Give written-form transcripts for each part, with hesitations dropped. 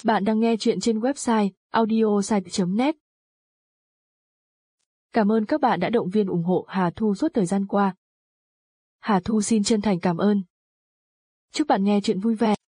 Bạn đang nghe chuyện trên website audiosite.net. Cảm ơn các bạn đã động viên ủng hộ Hà Thu suốt thời gian qua. Hà Thu xin chân thành cảm ơn. Chúc bạn nghe chuyện vui vẻ.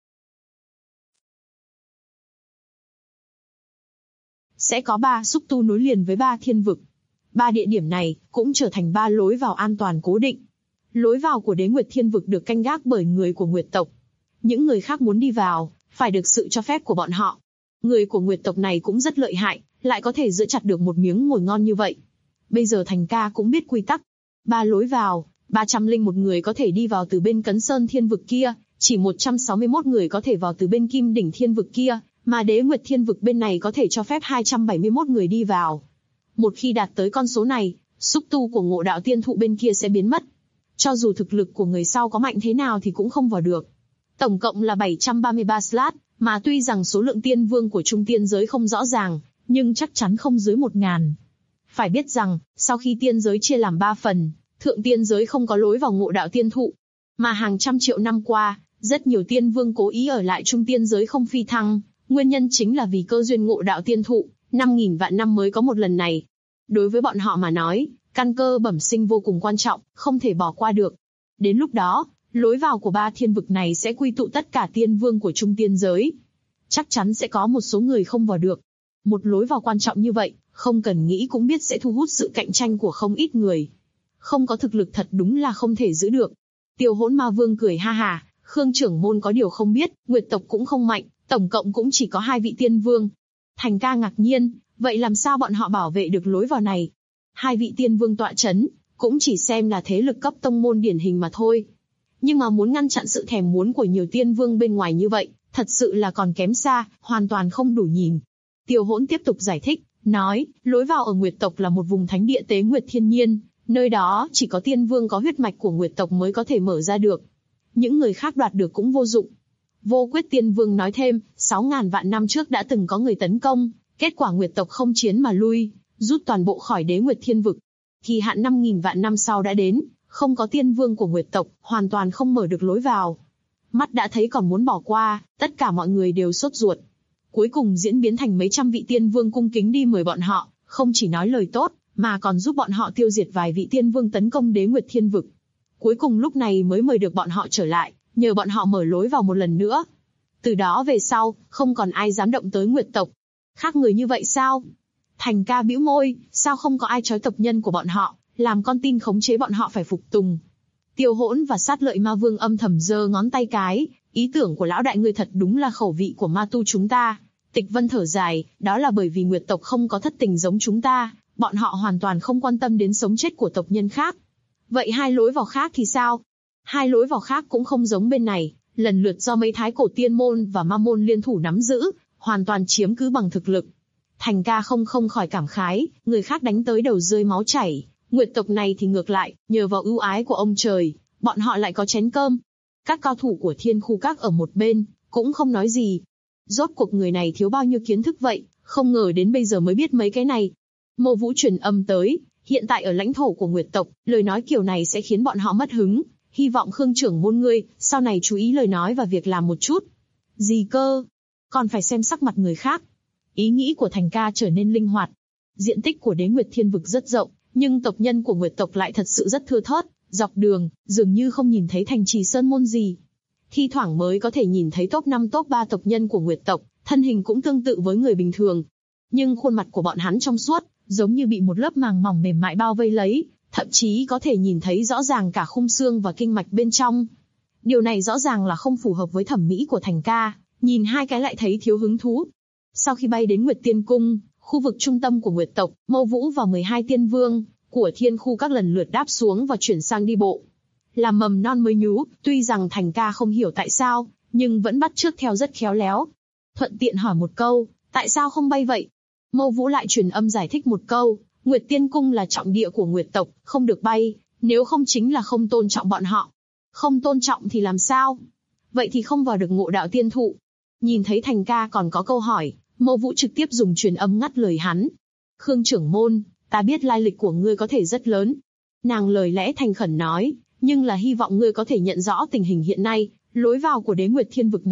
Sẽ có 3 xúc tu nối liền với 3 thiên vực. 3 địa điểm này cũng trở thành 3 lối vào an toàn cố định. Lối vào của Đế Nguyệt Thiên Vực được canh gác bởi người của Nguyệt tộc. Những người khác muốn đi vào, phải được sự cho phép của bọn họ. Người của Nguyệt tộc này cũng rất lợi hại, lại có thể giữ chặt được một miếng mồi ngon như vậy. Bây giờ Thành Ca cũng biết quy tắc. 3 lối vào, 301 người có thể đi vào từ bên Cấn Sơn Thiên Vực kia, chỉ 161 người có thể vào từ bên Kim Đỉnh Thiên Vực kia, mà Đế Nguyệt Thiên Vực bên này có thể cho phép 271 người đi vào. Một khi đạt tới con số này, xúc tu của Ngộ Đạo Tiên Thụ bên kia sẽ biến mất. Cho dù thực lực của người sau có mạnh thế nào thì cũng không vào được. Tổng cộng là 733 slot, mà tuy rằng số lượng tiên vương của trung tiên giới không rõ ràng, nhưng chắc chắn không dưới 1000. Phải biết rằng, sau khi tiên giới chia làm 3 phần, thượng tiên giới không có lối vào Ngộ Đạo Tiên Thụ. Mà hàng trăm triệu năm qua, rất nhiều tiên vương cố ý ở lại trung tiên giới không phi thăng, nguyên nhân chính là vì cơ duyên Ngộ Đạo Tiên Thụ, 5000 vạn năm mới có một lần này. Đối với bọn họ mà nói, căn cơ bẩm sinh vô cùng quan trọng, không thể bỏ qua được. Đến lúc đó, lối vào của 3 thiên vực này sẽ quy tụ tất cả tiên vương của trung tiên giới. Chắc chắn sẽ có một số người không vào được. Một lối vào quan trọng như vậy, không cần nghĩ cũng biết sẽ thu hút sự cạnh tranh của không ít người. Không có thực lực thật đúng là không thể giữ được. Tiêu Hỗn Ma Vương cười ha hà, Khương trưởng môn có điều không biết, Nguyệt tộc cũng không mạnh, tổng cộng cũng chỉ có 2 vị tiên vương. Thành Ca ngạc nhiên, vậy làm sao bọn họ bảo vệ được lối vào này? 2 vị tiên vương tọa chấn, cũng chỉ xem là thế lực cấp tông môn điển hình mà thôi. Nhưng mà muốn ngăn chặn sự thèm muốn của nhiều tiên vương bên ngoài như vậy, thật sự là còn kém xa, hoàn toàn không đủ nhìn. Tiêu Hỗn tiếp tục giải thích, nói, lối vào ở Nguyệt tộc là một vùng thánh địa tế nguyệt thiên nhiên, nơi đó chỉ có tiên vương có huyết mạch của Nguyệt tộc mới có thể mở ra được. Những người khác đoạt được cũng vô dụng. Vô Quyết Tiên Vương nói thêm, 6000 vạn năm trước đã từng có người tấn công, kết quả Nguyệt tộc không chiến mà lui, rút toàn bộ khỏi Đế Nguyệt Thiên Vực. Kỳ hạn 5000 vạn năm sau đã đến, không có tiên vương của Nguyệt tộc, hoàn toàn không mở được lối vào. Mắt đã thấy còn muốn bỏ qua, tất cả mọi người đều sốt ruột. Cuối cùng diễn biến thành mấy trăm vị tiên vương cung kính đi mời bọn họ, không chỉ nói lời tốt, mà còn giúp bọn họ tiêu diệt vài vị tiên vương tấn công Đế Nguyệt Thiên Vực. Cuối cùng lúc này mới mời được bọn họ trở lại, nhờ bọn họ mở lối vào một lần nữa. Từ đó về sau, không còn ai dám động tới Nguyệt tộc. Khác người như vậy sao? Thành Ca bĩu môi, sao không có ai trói tộc nhân của bọn họ, làm con tin khống chế bọn họ phải phục tùng. Tiêu Hỗn và Sát Lợi Ma Vương âm thầm giơ ngón tay cái, ý tưởng của lão đại ngươi thật đúng là khẩu vị của ma tu chúng ta. Tịch Vân thở dài, đó là bởi vì Nguyệt tộc không có thất tình giống chúng ta, bọn họ hoàn toàn không quan tâm đến sống chết của tộc nhân khác. Vậy 2 lối vào khác thì sao? 2 lối vào khác cũng không giống bên này, lần lượt do mấy thái cổ tiên môn và ma môn liên thủ nắm giữ, hoàn toàn chiếm cứ bằng thực lực. Thành Ca không khỏi cảm khái, người khác đánh tới đầu rơi máu chảy, Nguyệt tộc này thì ngược lại, nhờ vào ưu ái của ông trời, bọn họ lại có chén cơm. Các cao thủ của Thiên Khu Các ở một bên, cũng không nói gì. Rốt cuộc người này thiếu bao nhiêu kiến thức vậy, không ngờ đến bây giờ mới biết mấy cái này. Mộ Vũ truyền âm tới, hiện tại ở lãnh thổ của Nguyệt tộc, lời nói kiểu này sẽ khiến bọn họ mất hứng. Hy vọng Khương trưởng môn ngươi, sau này chú ý lời nói và việc làm một chút. Gì cơ? Còn phải xem sắc mặt người khác. Ý nghĩ của Thành Ca trở nên linh hoạt. Diện tích của Đế Nguyệt Thiên Vực rất rộng, nhưng tộc nhân của Nguyệt tộc lại thật sự rất thưa thớt. Dọc đường, dường như không nhìn thấy thành trì sơn môn gì. Thi thoảng mới có thể nhìn thấy top 5 top 3 tộc nhân của Nguyệt tộc, thân hình cũng tương tự với người bình thường. Nhưng khuôn mặt của bọn hắn trong suốt, giống như bị một lớp màng mỏng mềm mại bao vây lấy, thậm chí có thể nhìn thấy rõ ràng cả khung xương và kinh mạch bên trong. Điều này rõ ràng là không phù hợp với thẩm mỹ của Thành Ca, nhìn 2 cái lại thấy thiếu hứng thú. Sau khi bay đến Nguyệt Tiên Cung, khu vực trung tâm của Nguyệt tộc, Mâu Vũ và 12 tiên vương của Thiên Khu Các lần lượt đáp xuống và chuyển sang đi bộ. Làm mầm non mới nhú, tuy rằng Thành Ca không hiểu tại sao, nhưng vẫn bắt chước theo rất khéo léo. Thuận tiện hỏi một câu, tại sao không bay vậy? Mâu Vũ lại truyền âm giải thích một câu, Nguyệt Tiên Cung là trọng địa của Nguyệt tộc, không được bay, nếu không chính là không tôn trọng bọn họ. Không tôn trọng thì làm sao? Vậy thì không vào được Ngộ Đạo Tiên Thụ. Nhìn thấy Thành Ca còn có câu hỏi, Mâu Vũ trực tiếp dùng truyền âm ngắt lời hắn. Khương trưởng môn, ta biết lai lịch của ngươi có thể rất lớn. Nàng lời lẽ thành khẩn nói, nhưng là hy vọng ngươi có thể nhận rõ tình hình hiện nay, lối vào của Đế Nguyệt Thiên Vực này,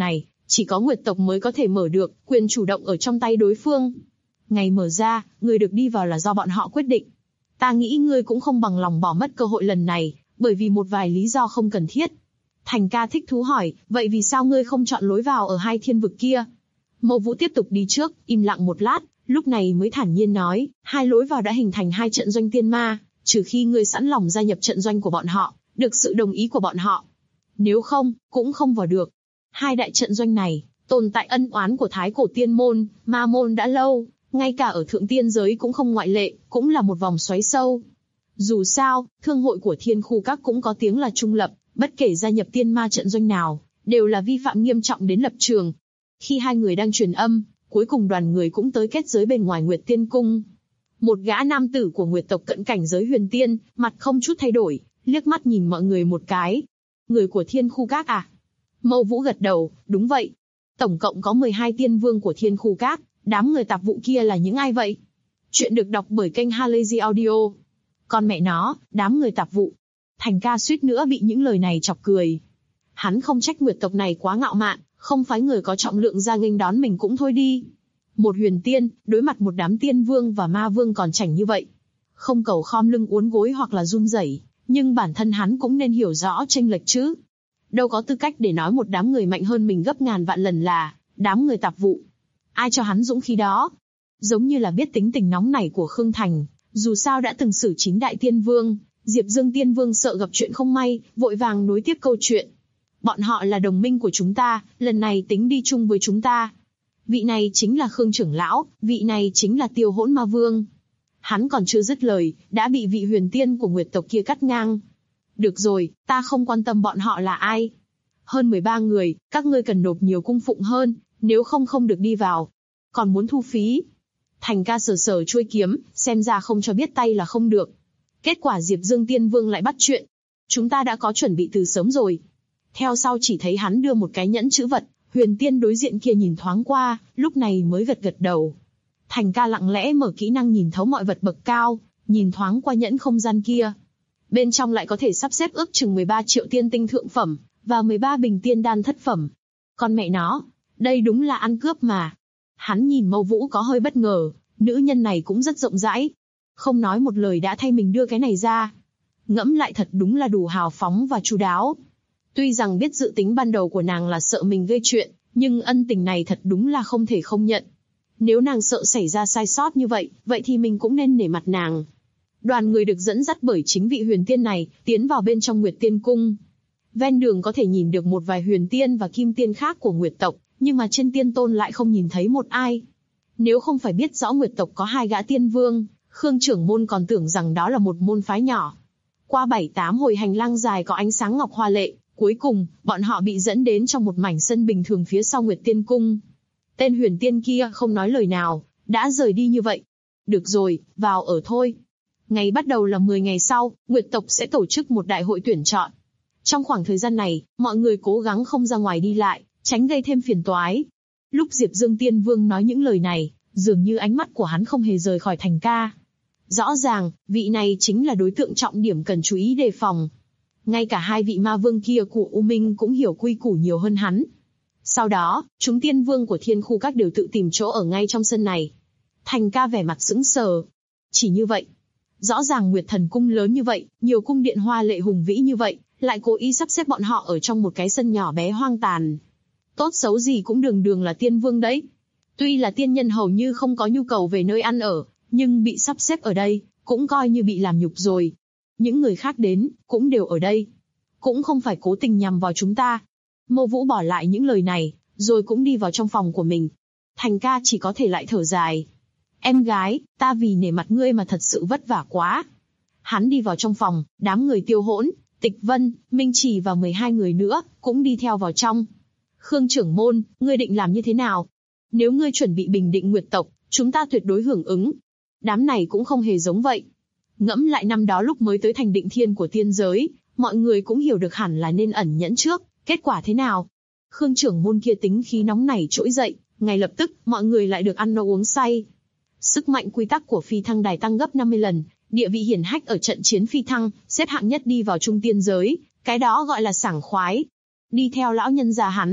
Chỉ có Nguyệt tộc mới có thể mở được, quyền chủ động ở trong tay đối phương. Ngày mở ra, người được đi vào là do bọn họ quyết định. Ta nghĩ ngươi cũng không bằng lòng bỏ mất cơ hội lần này, bởi vì một vài lý do không cần thiết. Thành ca thích thú hỏi, vậy vì sao ngươi không chọn lối vào ở hai thiên vực kia? Mâu Vũ tiếp tục đi trước, im lặng một lát, lúc này mới thản nhiên nói, hai lối vào đã hình thành hai trận doanh tiên ma, trừ khi ngươi sẵn lòng gia nhập trận doanh của bọn họ, được sự đồng ý của bọn họ. Nếu không, cũng không vào được. Hai đại trận doanh này, tồn tại ân oán của Thái Cổ Tiên Môn, Ma Môn đã lâu, ngay cả ở thượng tiên giới cũng không ngoại lệ, cũng là một vòng xoáy sâu. Dù sao, thương hội của Thiên Khu Các cũng có tiếng là trung lập, bất kể gia nhập tiên ma trận doanh nào, đều là vi phạm nghiêm trọng đến lập trường. Khi hai người đang truyền âm, cuối cùng đoàn người cũng tới kết giới bên ngoài Nguyệt Tiên Cung. Một gã nam tử của Nguyệt tộc cận cảnh giới huyền tiên, mặt không chút thay đổi, liếc mắt nhìn mọi người một cái. Người của Thiên Khu Các à? Mâu Vũ gật đầu, đúng vậy. Tổng cộng có 12 tiên vương của Thiên Khu Các, đám người tạp vụ kia là những ai vậy? Chuyện được đọc bởi kênh Halazy Audio. Con mẹ nó, đám người tạp vụ. Thành ca suýt nữa bị những lời này chọc cười. Hắn không trách Nguyệt tộc này quá ngạo mạn, không phái người có trọng lượng ra nghênh đón mình cũng thôi đi. Một huyền tiên, đối mặt một đám tiên vương và ma vương còn chảnh như vậy. Không cầu khom lưng uốn gối hoặc là run rẩy, nhưng bản thân hắn cũng nên hiểu rõ chênh lệch chứ. Đâu có tư cách để nói một đám người mạnh hơn mình gấp ngàn vạn lần là đám người tạp vụ. Ai cho hắn dũng khí đó? Giống như là biết tính tình nóng nảy của Khương Thành, dù sao đã từng xử 9 đại tiên vương, Diệp Dương tiên vương sợ gặp chuyện không may, vội vàng nối tiếp câu chuyện. Bọn họ là đồng minh của chúng ta, lần này tính đi chung với chúng ta. Vị này chính là Khương trưởng lão, vị này chính là Tiêu Hỗn Ma Vương. Hắn còn chưa dứt lời, đã bị vị huyền tiên của Nguyệt tộc kia cắt ngang. Được rồi, ta không quan tâm bọn họ là ai. Hơn 13 người, các ngươi cần nộp nhiều cung phụng hơn, nếu không được đi vào. Còn muốn thu phí. Thành ca sờ sờ chuôi kiếm, xem ra không cho biết tay là không được. Kết quả Diệp Dương Tiên Vương lại bắt chuyện. Chúng ta đã có chuẩn bị từ sớm rồi. Theo sau chỉ thấy hắn đưa một cái nhẫn chữ vật, huyền tiên đối diện kia nhìn thoáng qua, lúc này mới gật gật đầu. Thành ca lặng lẽ mở kỹ năng nhìn thấu mọi vật bậc cao, nhìn thoáng qua nhẫn không gian kia. Bên trong lại có thể sắp xếp ước chừng 13 triệu tiên tinh thượng phẩm, và 13 bình tiên đan thất phẩm. Con mẹ nó, đây đúng là ăn cướp mà. Hắn nhìn Mâu Vũ có hơi bất ngờ, nữ nhân này cũng rất rộng rãi. Không nói một lời đã thay mình đưa cái này ra. Ngẫm lại thật đúng là đủ hào phóng và chu đáo. Tuy rằng biết dự tính ban đầu của nàng là sợ mình gây chuyện, nhưng ân tình này thật đúng là không thể không nhận. Nếu nàng sợ xảy ra sai sót như vậy, vậy thì mình cũng nên nể mặt nàng. Đoàn người được dẫn dắt bởi chính vị huyền tiên này, tiến vào bên trong Nguyệt Tiên Cung. Ven đường có thể nhìn được một vài huyền tiên và kim tiên khác của Nguyệt tộc, nhưng mà trên tiên tôn lại không nhìn thấy một ai. Nếu không phải biết rõ Nguyệt tộc có 2 gã tiên vương, Khương trưởng môn còn tưởng rằng đó là một môn phái nhỏ. Qua 7-8 hồi hành lang dài có ánh sáng ngọc hoa lệ, cuối cùng, bọn họ bị dẫn đến trong một mảnh sân bình thường phía sau Nguyệt Tiên Cung. Tên huyền tiên kia không nói lời nào, đã rời đi như vậy. Được rồi, vào ở thôi. Ngày bắt đầu là 10 ngày sau, Nguyệt tộc sẽ tổ chức một đại hội tuyển chọn. Trong khoảng thời gian này, mọi người cố gắng không ra ngoài đi lại, tránh gây thêm phiền toái. Lúc Diệp Dương Tiên Vương nói những lời này, dường như ánh mắt của hắn không hề rời khỏi Thành ca. Rõ ràng, vị này chính là đối tượng trọng điểm cần chú ý đề phòng. Ngay cả 2 vị ma vương kia của U Minh cũng hiểu quy củ nhiều hơn hắn. Sau đó, chúng tiên vương của Thiên Khu Các đều tự tìm chỗ ở ngay trong sân này. Thành ca vẻ mặt sững sờ. Chỉ như vậy. Rõ ràng Nguyệt Thần Cung lớn như vậy, nhiều cung điện hoa lệ hùng vĩ như vậy, lại cố ý sắp xếp bọn họ ở trong một cái sân nhỏ bé hoang tàn. Tốt xấu gì cũng đường đường là tiên vương đấy. Tuy là tiên nhân hầu như không có nhu cầu về nơi ăn ở, nhưng bị sắp xếp ở đây, cũng coi như bị làm nhục rồi. Những người khác đến, cũng đều ở đây. Cũng không phải cố tình nhằm vào chúng ta. Mâu Vũ bỏ lại những lời này, rồi cũng đi vào trong phòng của mình. Thành ca chỉ có thể lại thở dài. Em gái, ta vì nể mặt ngươi mà thật sự vất vả quá. Hắn đi vào trong phòng, đám người Tiêu Hỗn, Tịch Vân, Minh Trì và 12 người nữa, cũng đi theo vào trong. Khương trưởng môn, ngươi định làm như thế nào? Nếu ngươi chuẩn bị bình định Nguyệt tộc, chúng ta tuyệt đối hưởng ứng. Đám này cũng không hề giống vậy. Ngẫm lại năm đó lúc mới tới thành định thiên của tiên giới, mọi người cũng hiểu được hẳn là nên ẩn nhẫn trước, kết quả thế nào? Khương trưởng môn kia tính khí nóng nảy trỗi dậy, ngay lập tức, mọi người lại được ăn no uống say. Sức mạnh quy tắc của phi thăng đài tăng gấp 50 lần, địa vị hiển hách ở trận chiến phi thăng, xếp hạng nhất đi vào trung tiên giới, cái đó gọi là sảng khoái. Đi theo lão nhân già hắn,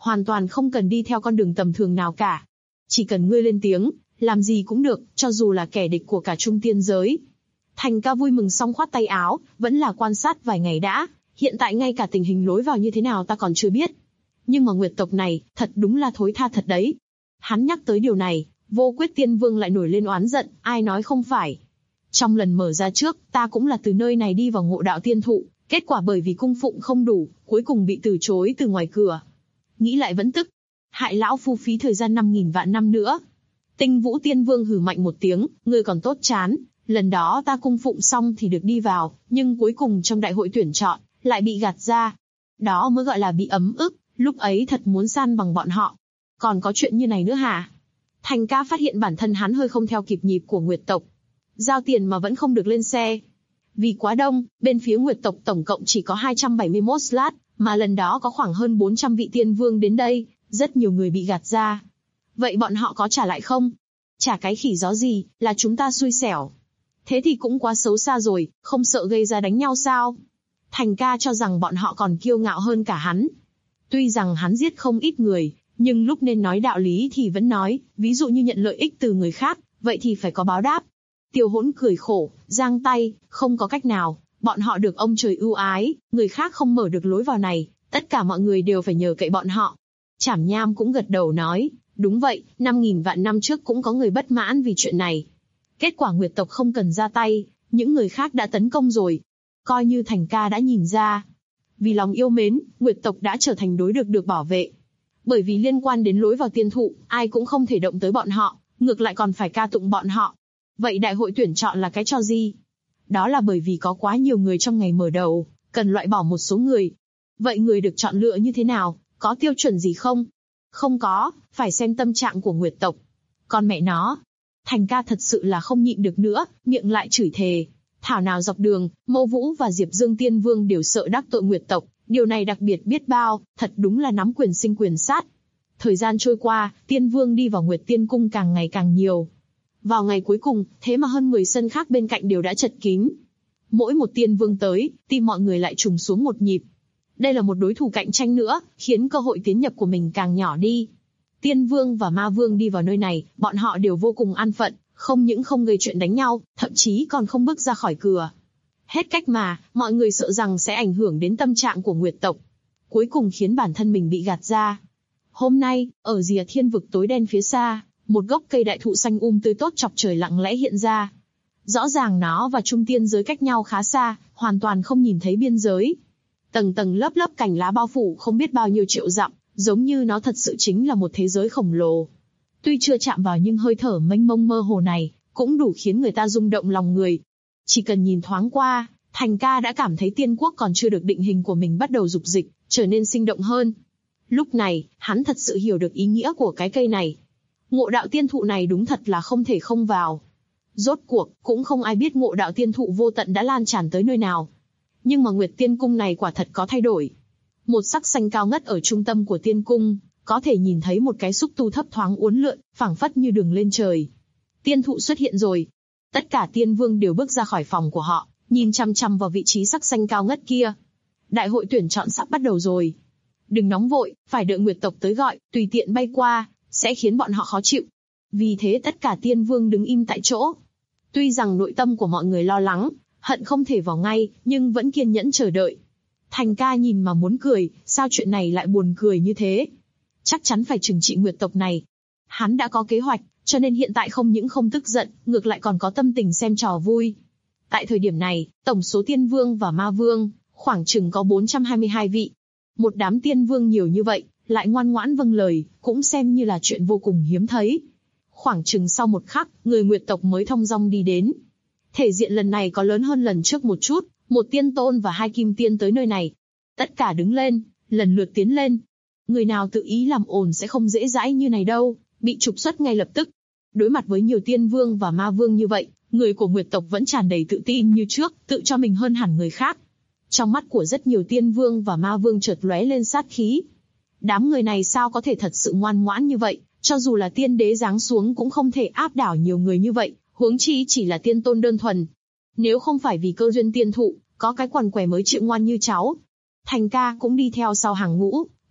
hoàn toàn không cần đi theo con đường tầm thường nào cả. Chỉ cần ngươi lên tiếng, làm gì cũng được, cho dù là kẻ địch của cả trung tiên giới. Thành Ca vui mừng xong khoát tay áo, vẫn là quan sát vài ngày đã, hiện tại ngay cả tình hình lối vào như thế nào ta còn chưa biết. Nhưng mà Nguyệt tộc này, thật đúng là thối tha thật đấy. Hắn nhắc tới điều này, Vô Quyết Tiên Vương lại nổi lên oán giận, ai nói không phải. Trong lần mở ra trước, ta cũng là từ nơi này đi vào Ngộ Đạo Tiên Thụ, kết quả bởi vì cung phụng không đủ, cuối cùng bị từ chối từ ngoài cửa. Nghĩ lại vẫn tức, hại lão phu phí thời gian 5.000 vạn năm nữa. Tinh Vũ Tiên Vương hừ mạnh một tiếng, ngươi còn tốt chán, lần đó ta cung phụng xong thì được đi vào, nhưng cuối cùng trong đại hội tuyển chọn, lại bị gạt ra. Đó mới gọi là bị ấm ức, lúc ấy thật muốn san bằng bọn họ. Còn có chuyện như này nữa hả? Thành Ca phát hiện bản thân hắn hơi không theo kịp nhịp của Nguyệt tộc. Giao tiền mà vẫn không được lên xe. Vì quá đông, bên phía Nguyệt tộc tổng cộng chỉ có 271 slot, mà lần đó có khoảng hơn 400 vị tiên vương đến đây, rất nhiều người bị gạt ra. Vậy bọn họ có trả lại không? Trả cái khỉ gió gì, là chúng ta xui xẻo. Thế thì cũng quá xấu xa rồi, không sợ gây ra đánh nhau sao? Thành Ca cho rằng bọn họ còn kiêu ngạo hơn cả hắn. Tuy rằng hắn giết không ít người, nhưng lúc nên nói đạo lý thì vẫn nói, ví dụ như nhận lợi ích từ người khác, vậy thì phải có báo đáp. Tiêu Hỗn cười khổ, giang tay, không có cách nào, bọn họ được ông trời ưu ái, người khác không mở được lối vào này, tất cả mọi người đều phải nhờ cậy bọn họ. Trảm Nham cũng gật đầu nói, đúng vậy, 5.000 vạn năm trước cũng có người bất mãn vì chuyện này. Kết quả Nguyệt tộc không cần ra tay, những người khác đã tấn công rồi. Coi như Thành Ca đã nhìn ra. Vì lòng yêu mến, Nguyệt tộc đã trở thành đối được bảo vệ. Bởi vì liên quan đến lối vào tiên thụ, ai cũng không thể động tới bọn họ, ngược lại còn phải ca tụng bọn họ. Vậy đại hội tuyển chọn là cái trò gì? Đó là bởi vì có quá nhiều người trong ngày mở đầu, cần loại bỏ một số người. Vậy người được chọn lựa như thế nào, có tiêu chuẩn gì không? Không có, phải xem tâm trạng của Nguyệt tộc. Còn mẹ nó, Thành Ca thật sự là không nhịn được nữa, miệng lại chửi thề. Thảo nào dọc đường, Mâu Vũ và Diệp Dương Tiên Vương đều sợ đắc tội Nguyệt tộc, điều này đặc biệt biết bao, thật đúng là nắm quyền sinh quyền sát. Thời gian trôi qua, Tiên Vương đi vào Nguyệt Tiên Cung càng ngày càng nhiều. Vào ngày cuối cùng, thế mà hơn 10 sân khác bên cạnh đều đã chật kín. Mỗi một Tiên Vương tới, tim mọi người lại trùng xuống một nhịp. Đây là một đối thủ cạnh tranh nữa, khiến cơ hội tiến nhập của mình càng nhỏ đi. Tiên Vương và Ma Vương đi vào nơi này, bọn họ đều vô cùng an phận, không những không gây chuyện đánh nhau, thậm chí còn không bước ra khỏi cửa. Hết cách mà, mọi người sợ rằng sẽ ảnh hưởng đến tâm trạng của Nguyệt tộc. Cuối cùng khiến bản thân mình bị gạt ra. Hôm nay, ở rìa thiên vực tối đen phía xa, một gốc cây đại thụ xanh tươi tốt chọc trời lặng lẽ hiện ra. Rõ ràng nó và trung tiên giới cách nhau khá xa, hoàn toàn không nhìn thấy biên giới. Tầng tầng lớp lớp cành lá bao phủ không biết bao nhiêu triệu dặm, giống như nó thật sự chính là một thế giới khổng lồ. Tuy chưa chạm vào nhưng hơi thở mênh mông mơ hồ này, cũng đủ khiến người ta rung động lòng người. Chỉ cần nhìn thoáng qua, Thành Ca đã cảm thấy tiên quốc còn chưa được định hình của mình bắt đầu dục dịch, trở nên sinh động hơn. Lúc này, hắn thật sự hiểu được ý nghĩa của cái cây này. Ngộ đạo tiên thụ này đúng thật là không thể không vào. Rốt cuộc, cũng không ai biết ngộ đạo tiên thụ vô tận đã lan tràn tới nơi nào. Nhưng mà Nguyệt Tiên Cung này quả thật có thay đổi. Một sắc xanh cao ngất ở trung tâm của tiên cung, có thể nhìn thấy một cái xúc tu thấp thoáng uốn lượn, phảng phất như đường lên trời. Tiên thụ xuất hiện rồi. Tất cả tiên vương đều bước ra khỏi phòng của họ, nhìn chăm chăm vào vị trí sắc xanh cao ngất kia. Đại hội tuyển chọn sắp bắt đầu rồi. Đừng nóng vội, phải đợi Nguyệt tộc tới gọi, tùy tiện bay qua, sẽ khiến bọn họ khó chịu. Vì thế tất cả tiên vương đứng im tại chỗ. Tuy rằng nội tâm của mọi người lo lắng, hận không thể vào ngay, nhưng vẫn kiên nhẫn chờ đợi. Thành Ca nhìn mà muốn cười, sao chuyện này lại buồn cười như thế? Chắc chắn phải trừng trị Nguyệt tộc này. Hắn đã có kế hoạch, cho nên hiện tại không những không tức giận, ngược lại còn có tâm tình xem trò vui. Tại thời điểm này, tổng số tiên vương và ma vương, khoảng chừng có 422 vị. Một đám tiên vương nhiều như vậy, lại ngoan ngoãn vâng lời, cũng xem như là chuyện vô cùng hiếm thấy. Khoảng chừng sau một khắc, người Nguyệt tộc mới thong dong đi đến. Thể diện lần này có lớn hơn lần trước một chút, một tiên tôn và 2 kim tiên tới nơi này. Tất cả đứng lên, lần lượt tiến lên. Người nào tự ý làm ồn sẽ không dễ dãi như này đâu, bị trục xuất ngay lập tức. Đối mặt với nhiều tiên vương và ma vương như vậy, người của Nguyệt tộc vẫn tràn đầy tự tin như trước, tự cho mình hơn hẳn người khác. Trong mắt của rất nhiều tiên vương và ma vương chợt lóe lên sát khí. Đám người này sao có thể thật sự ngoan ngoãn như vậy, cho dù là tiên đế giáng xuống cũng không thể áp đảo nhiều người như vậy, huống chi chỉ là tiên tôn đơn thuần. Nếu không phải vì cơ duyên tiên thụ, có cái quằn quẻ mới chịu ngoan như cháu. Thành Ca cũng đi theo sau hàng ngũ,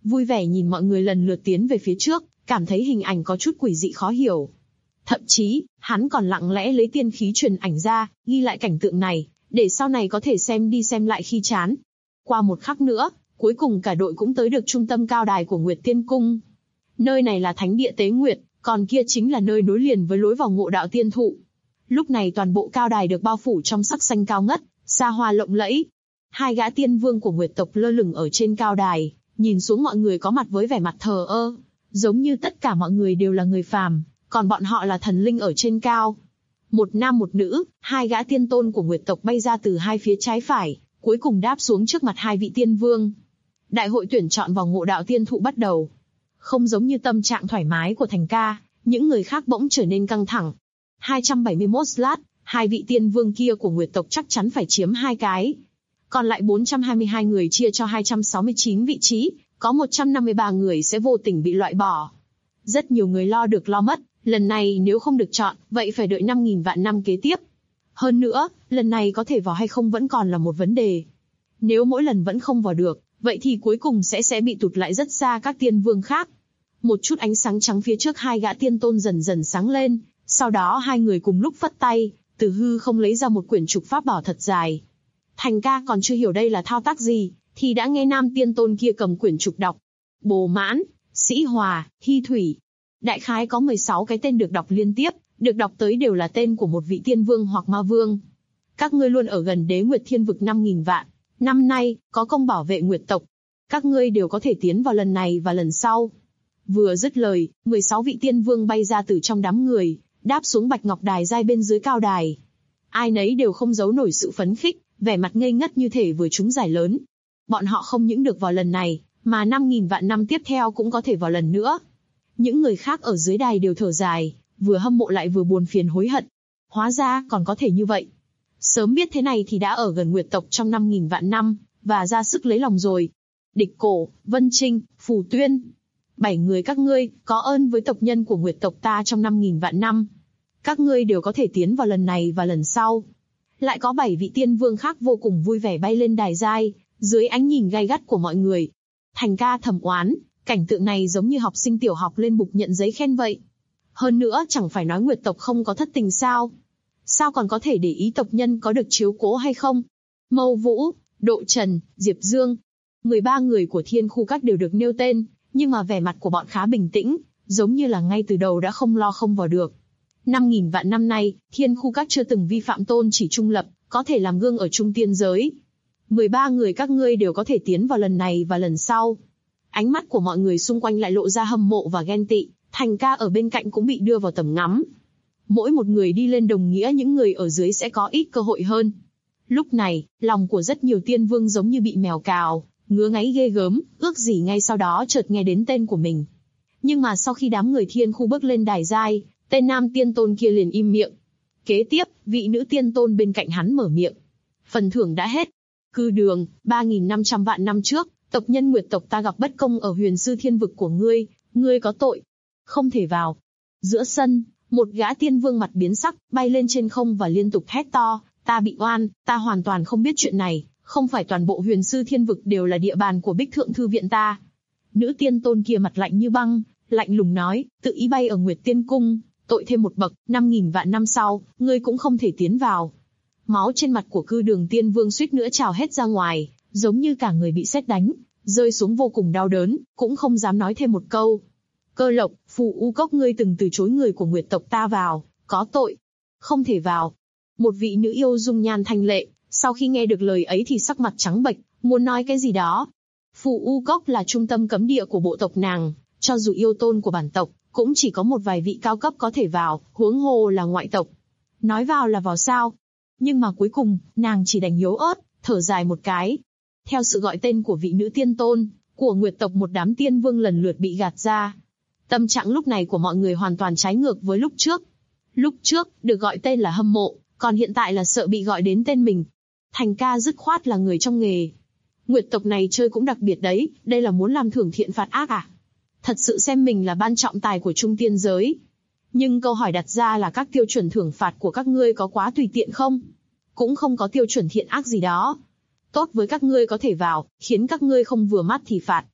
vui vẻ nhìn mọi người lần lượt tiến về phía trước, cảm thấy hình ảnh có chút quỷ dị khó hiểu. Thậm chí, hắn còn lặng lẽ lấy tiên khí truyền ảnh ra, ghi lại cảnh tượng này, để sau này có thể xem đi xem lại khi chán. Qua một khắc nữa, cuối cùng cả đội cũng tới được trung tâm cao đài của Nguyệt Tiên Cung. Nơi này là thánh địa Tế Nguyệt, còn kia chính là nơi nối liền với lối vào Ngộ Đạo Tiên Thụ. Lúc này toàn bộ cao đài được bao phủ trong sắc xanh cao ngất, xa hoa lộng lẫy. Hai gã tiên vương của Nguyệt tộc lơ lửng ở trên cao đài, nhìn xuống mọi người có mặt với vẻ mặt thờ ơ, giống như tất cả mọi người đều là người phàm, còn bọn họ là thần linh ở trên cao. Một nam một nữ, hai gã tiên tôn của Nguyệt tộc bay ra từ hai phía trái phải, cuối cùng đáp xuống trước mặt hai vị tiên vương. Đại hội tuyển chọn vào Ngộ Đạo Tiên Thụ bắt đầu. Không giống như tâm trạng thoải mái của Thành Ca, những người khác bỗng trở nên căng thẳng. 271 slot, hai vị tiên vương kia của Nguyệt tộc chắc chắn phải chiếm 2 cái. Còn lại 422 người chia cho 269 vị trí, có 153 người sẽ vô tình bị loại bỏ. Rất nhiều người lo được lo mất, lần này nếu không được chọn, vậy phải đợi 5.000 vạn năm kế tiếp. Hơn nữa, lần này có thể vào hay không vẫn còn là một vấn đề. Nếu mỗi lần vẫn không vào được, vậy thì cuối cùng sẽ bị tụt lại rất xa các tiên vương khác. Một chút ánh sáng trắng phía trước hai gã tiên tôn dần dần sáng lên, sau đó hai người cùng lúc phất tay, từ hư không lấy ra một quyển trục pháp bảo thật dài. Thành Ca còn chưa hiểu đây là thao tác gì, thì đã nghe nam tiên tôn kia cầm quyển trục đọc. Bồ Mãn, Sĩ Hòa, Hy Thủy. Đại khái có 16 cái tên được đọc liên tiếp, được đọc tới đều là tên của một vị tiên vương hoặc ma vương. Các ngươi luôn ở gần Đế Nguyệt Thiên Vực 5.000 vạn. Năm nay, có công bảo vệ Nguyệt tộc. Các ngươi đều có thể tiến vào lần này và lần sau. Vừa dứt lời, 16 vị tiên vương bay ra từ trong đám người, đáp xuống bạch ngọc đài giai bên dưới cao đài. Ai nấy đều không giấu nổi sự phấn khích, vẻ mặt ngây ngất như thể vừa trúng giải lớn. Bọn họ không những được vào lần này, mà 5.000 vạn năm tiếp theo cũng có thể vào lần nữa. Những người khác ở dưới đài đều thở dài, vừa hâm mộ lại vừa buồn phiền hối hận. Hóa ra còn có thể như vậy. Sớm biết thế này thì đã ở gần Nguyệt tộc trong 5.000 vạn năm, và ra sức lấy lòng rồi. Địch Cổ, Vân Trinh, Phù Tuyên. 7 người các ngươi, có ơn với tộc nhân của Nguyệt tộc ta trong 5.000 vạn năm. Các ngươi đều có thể tiến vào lần này và lần sau. Lại có 7 vị tiên vương khác vô cùng vui vẻ bay lên đài giai, dưới ánh nhìn gay gắt của mọi người. Thành Ca thầm oán, cảnh tượng này giống như học sinh tiểu học lên bục nhận giấy khen vậy. Hơn nữa chẳng phải nói Nguyệt tộc không có thất tình sao? Sao còn có thể để ý tộc nhân có được chiếu cố hay không? Mâu Vũ, Độ Trần, Diệp Dương. 13 người của Thiên Khu Các đều được nêu tên, nhưng mà vẻ mặt của bọn khá bình tĩnh, giống như là ngay từ đầu đã không lo không vào được. 5.000 vạn năm nay, Thiên Khu Các chưa từng vi phạm tôn chỉ trung lập, có thể làm gương ở trung tiên giới. 13 người các ngươi đều có thể tiến vào lần này và lần sau. Ánh mắt của mọi người xung quanh lại lộ ra hâm mộ và ghen tị, Thành Ca ở bên cạnh cũng bị đưa vào tầm ngắm. Mỗi một người đi lên đồng nghĩa những người ở dưới sẽ có ít cơ hội hơn. Lúc này, lòng của rất nhiều tiên vương giống như bị mèo cào, ngứa ngáy ghê gớm, ước gì ngay sau đó chợt nghe đến tên của mình. Nhưng mà sau khi đám người Thiên Khu bước lên đài giai, tên nam tiên tôn kia liền im miệng. Kế tiếp, vị nữ tiên tôn bên cạnh hắn mở miệng. Phần thưởng đã hết. Cư Đường, 3.500 vạn năm trước, tộc nhân Nguyệt tộc ta gặp bất công ở Huyền Sư Thiên Vực của ngươi có tội. Không thể vào. Giữa sân, một gã tiên vương mặt biến sắc, bay lên trên không và liên tục hét to, ta bị oan, ta hoàn toàn không biết chuyện này, không phải toàn bộ Huyền Sư Thiên Vực đều là địa bàn của Bích Thượng Thư Viện ta. Nữ tiên tôn kia mặt lạnh như băng, lạnh lùng nói, tự ý bay ở Nguyệt Tiên Cung, tội thêm một bậc, 5.000 vạn năm sau, ngươi cũng không thể tiến vào. Máu trên mặt của Cư Đường tiên vương suýt nữa trào hết ra ngoài, giống như cả người bị sét đánh, rơi xuống vô cùng đau đớn, cũng không dám nói thêm một câu. Cơ Lộc, Phù U Cốc ngươi từng từ chối người của Nguyệt tộc ta vào, có tội. Không thể vào. Một vị nữ yêu dung nhan thanh lệ, sau khi nghe được lời ấy thì sắc mặt trắng bệch, muốn nói cái gì đó. Phù U Cốc là trung tâm cấm địa của bộ tộc nàng, cho dù yêu tôn của bản tộc, cũng chỉ có một vài vị cao cấp có thể vào, huống hồ là ngoại tộc. Nói vào là vào sao? Nhưng mà cuối cùng, nàng chỉ đành yếu ớt, thở dài một cái. Theo sự gọi tên của vị nữ tiên tôn, của Nguyệt tộc một đám tiên vương lần lượt bị gạt ra. Tâm trạng lúc này của mọi người hoàn toàn trái ngược với lúc trước. Lúc trước, được gọi tên là hâm mộ, còn hiện tại là sợ bị gọi đến tên mình. Thành Ca dứt khoát là người trong nghề. Nguyệt tộc này chơi cũng đặc biệt đấy, đây là muốn làm thưởng thiện phạt ác à? Thật sự xem mình là ban trọng tài của trung tiên giới. Nhưng câu hỏi đặt ra là các tiêu chuẩn thưởng phạt của các ngươi có quá tùy tiện không? Cũng không có tiêu chuẩn thiện ác gì đó. Tốt với các ngươi có thể vào, khiến các ngươi không vừa mắt thì phạt,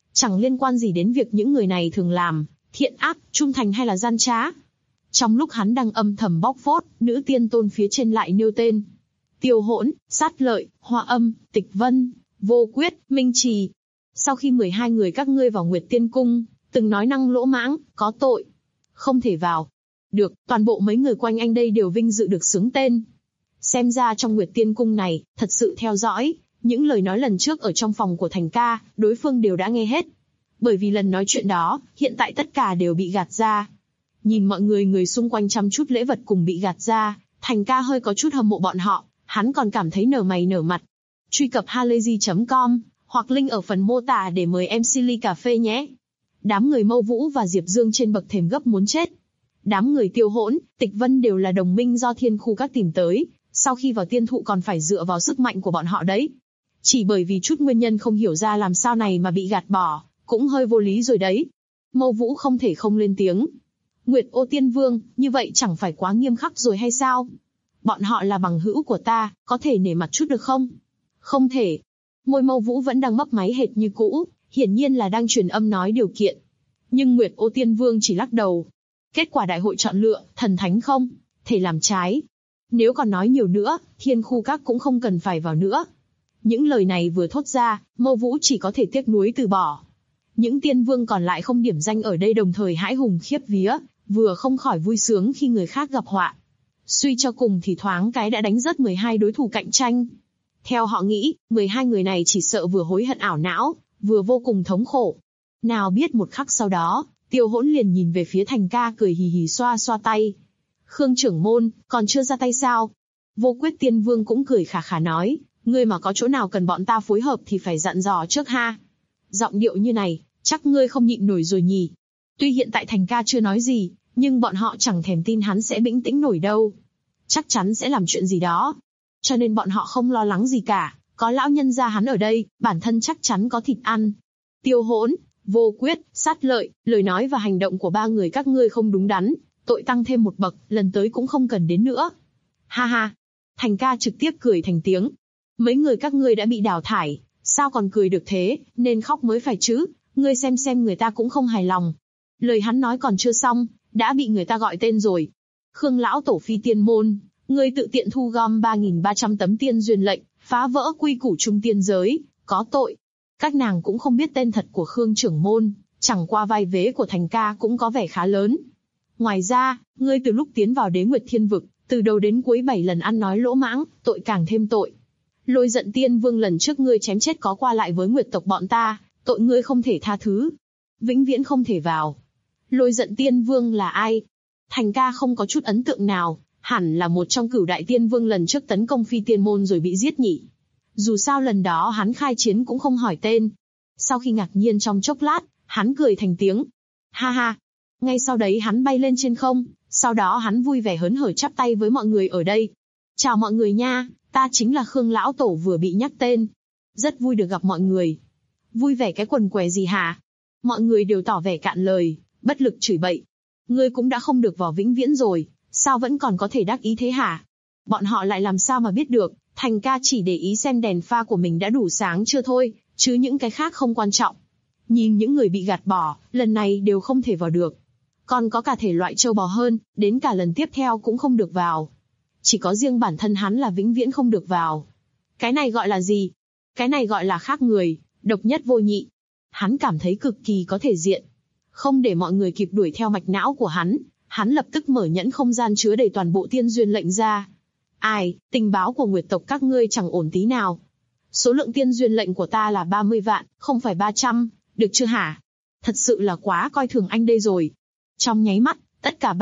Chẳng liên quan gì đến việc những người này thường làm, thiện ác, trung thành hay là gian trá. Trong lúc hắn đang âm thầm bóc phốt, nữ tiên tôn phía trên lại nêu tên. Tiêu Hỗn, Sát Lợi, Hoa Âm, Tịch Vân, Vô Quyết, Minh Trì. Sau khi 12 người các ngươi vào Nguyệt Tiên Cung, từng nói năng lỗ mãng, có tội. Không thể vào. Được, toàn bộ mấy người quanh anh đây đều vinh dự được xướng tên. Xem ra trong Nguyệt Tiên Cung này, thật sự theo dõi, những lời nói lần trước ở trong phòng của Thành ca, đối phương đều đã nghe hết. Bởi vì lần nói chuyện đó, hiện tại tất cả đều bị gạt ra. Nhìn mọi người xung quanh chăm chút lễ vật cùng bị gạt ra, Thành ca hơi có chút hâm mộ bọn họ, hắn còn cảm thấy nở mày nở mặt. Truy cập halayzi.com, hoặc link ở phần mô tả để mời MC ly cà phê nhé. Đám người Mâu Vũ và Diệp Dương trên bậc thềm gấp muốn chết. Đám người Tiêu Hỗn, Tịch Vân đều là đồng minh do Thiên Khu Các tìm tới, sau khi vào tiên thụ còn phải dựa vào sức mạnh của bọn họ đấy. Chỉ bởi vì chút nguyên nhân không hiểu ra làm sao này mà bị gạt bỏ, cũng hơi vô lý rồi đấy. Mâu Vũ không thể không lên tiếng. Nguyệt Ô Tiên Vương, như vậy chẳng phải quá nghiêm khắc rồi hay sao? Bọn họ là bằng hữu của ta, có thể nể mặt chút được không? Không thể. Môi Mâu Vũ vẫn đang mấp máy hệt như cũ, hiển nhiên là đang truyền âm nói điều kiện. Nhưng Nguyệt Ô Tiên Vương chỉ lắc đầu. Kết quả đại hội chọn lựa, thần thánh không thể làm trái. Nếu còn nói nhiều nữa, Thiên Khu Các cũng không cần phải vào nữa. Những lời này vừa thốt ra, Mâu Vũ chỉ có thể tiếc nuối từ bỏ. Những tiên vương còn lại không điểm danh ở đây đồng thời hãi hùng khiếp vía, vừa không khỏi vui sướng khi người khác gặp họa. Suy cho cùng thì thoáng cái đã đánh rớt 12 đối thủ cạnh tranh. Theo họ nghĩ, 12 người này chỉ sợ vừa hối hận ảo não, vừa vô cùng thống khổ. Nào biết một khắc sau đó, Tiêu Hỗn liền nhìn về phía Thành ca cười hì hì xoa xoa tay. Khương trưởng môn, còn chưa ra tay sao? Vô Quyết Tiên Vương cũng cười khà khà nói, ngươi mà có chỗ nào cần bọn ta phối hợp thì phải dặn dò trước ha. Giọng điệu như này, chắc ngươi không nhịn nổi rồi nhỉ. Tuy hiện tại Thành ca chưa nói gì, nhưng bọn họ chẳng thèm tin hắn sẽ bĩnh tĩnh nổi đâu. Chắc chắn sẽ làm chuyện gì đó. Cho nên bọn họ không lo lắng gì cả, có lão nhân gia hắn ở đây, bản thân chắc chắn có thịt ăn. Tiêu Hỗn, Vô Quyết, Sát Lợi, lời nói và hành động của ba người các ngươi không đúng đắn, tội tăng thêm một bậc, lần tới cũng không cần đến nữa. Ha ha. Thành ca trực tiếp cười thành tiếng. Mấy người các ngươi đã bị đào thải, sao còn cười được thế, nên khóc mới phải chứ, ngươi xem người ta cũng không hài lòng. Lời hắn nói còn chưa xong, đã bị người ta gọi tên rồi. Khương lão tổ phi tiên môn, ngươi tự tiện thu gom 3.300 tấm tiên duyên lệnh, phá vỡ quy củ trung tiên giới, có tội. Các nàng cũng không biết tên thật của Khương trưởng môn, chẳng qua vai vế của Thành ca cũng có vẻ khá lớn. Ngoài ra, ngươi từ lúc tiến vào Đế Nguyệt Thiên Vực, từ đầu đến cuối 7 lần ăn nói lỗ mãng, tội càng thêm tội. Lôi Giận Tiên Vương lần trước ngươi chém chết có qua lại với Nguyệt tộc bọn ta, tội ngươi không thể tha thứ. Vĩnh viễn không thể vào. Lôi Giận Tiên Vương là ai? Thành ca không có chút ấn tượng nào, hẳn là một trong cửu đại tiên vương lần trước tấn công phi tiên môn rồi bị giết nhỉ. Dù sao lần đó hắn khai chiến cũng không hỏi tên. Sau khi ngạc nhiên trong chốc lát, hắn cười thành tiếng. Ha ha. Ngay sau đấy hắn bay lên trên không, sau đó hắn vui vẻ hớn hở chắp tay với mọi người ở đây. Chào mọi người nha, ta chính là Khương lão tổ vừa bị nhắc tên. Rất vui được gặp mọi người. Vui vẻ cái quần què gì hả? Mọi người đều tỏ vẻ cạn lời, bất lực chửi bậy. Ngươi cũng đã không được vào vĩnh viễn rồi, sao vẫn còn có thể đắc ý thế hả? Bọn họ lại làm sao mà biết được, Thành ca chỉ để ý xem đèn pha của mình đã đủ sáng chưa thôi, chứ những cái khác không quan trọng. Nhìn những người bị gạt bỏ, lần này đều không thể vào được. Còn có cả thể loại trâu bò hơn, đến cả lần tiếp theo cũng không được vào. Chỉ có riêng bản thân hắn là vĩnh viễn không được vào. Cái này gọi là gì? Cái này gọi là khác người, độc nhất vô nhị. Hắn cảm thấy cực kỳ có thể diện. Không để mọi người kịp đuổi theo mạch não của hắn lập tức mở nhẫn không gian chứa đầy toàn bộ tiên duyên lệnh ra. Ai, tình báo của Nguyệt tộc các ngươi chẳng ổn tí nào. Số lượng tiên duyên lệnh của ta là 30 vạn, không phải 300, được chưa hả? Thật sự là quá coi thường anh đây rồi. Trong nháy mắt, tất cả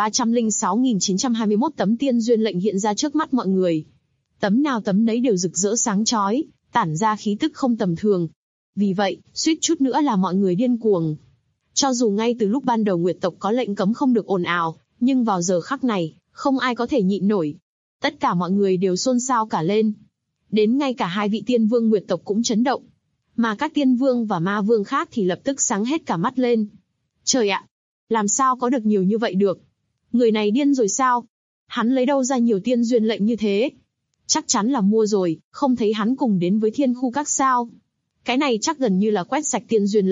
306.921 tấm tiên duyên lệnh hiện ra trước mắt mọi người. Tấm nào tấm nấy đều rực rỡ sáng chói, tản ra khí tức không tầm thường. Vì vậy, suýt chút nữa là mọi người điên cuồng. Cho dù ngay từ lúc ban đầu Nguyệt tộc có lệnh cấm không được ồn ào, nhưng vào giờ khắc này, không ai có thể nhịn nổi. Tất cả mọi người đều xôn xao cả lên. Đến ngay cả hai vị tiên vương Nguyệt tộc cũng chấn động. Mà các tiên vương và ma vương khác thì lập tức sáng hết cả mắt lên. Trời ạ! Làm sao có được nhiều như vậy được? Người này điên rồi sao? Hắn lấy đâu ra nhiều tiên duyên lệnh như thế? Chắc chắn là mua rồi, không thấy hắn cùng đến với Thiên Khu Các sao? Cái này chắc gần như là quét sạch tiên duyên lệnh,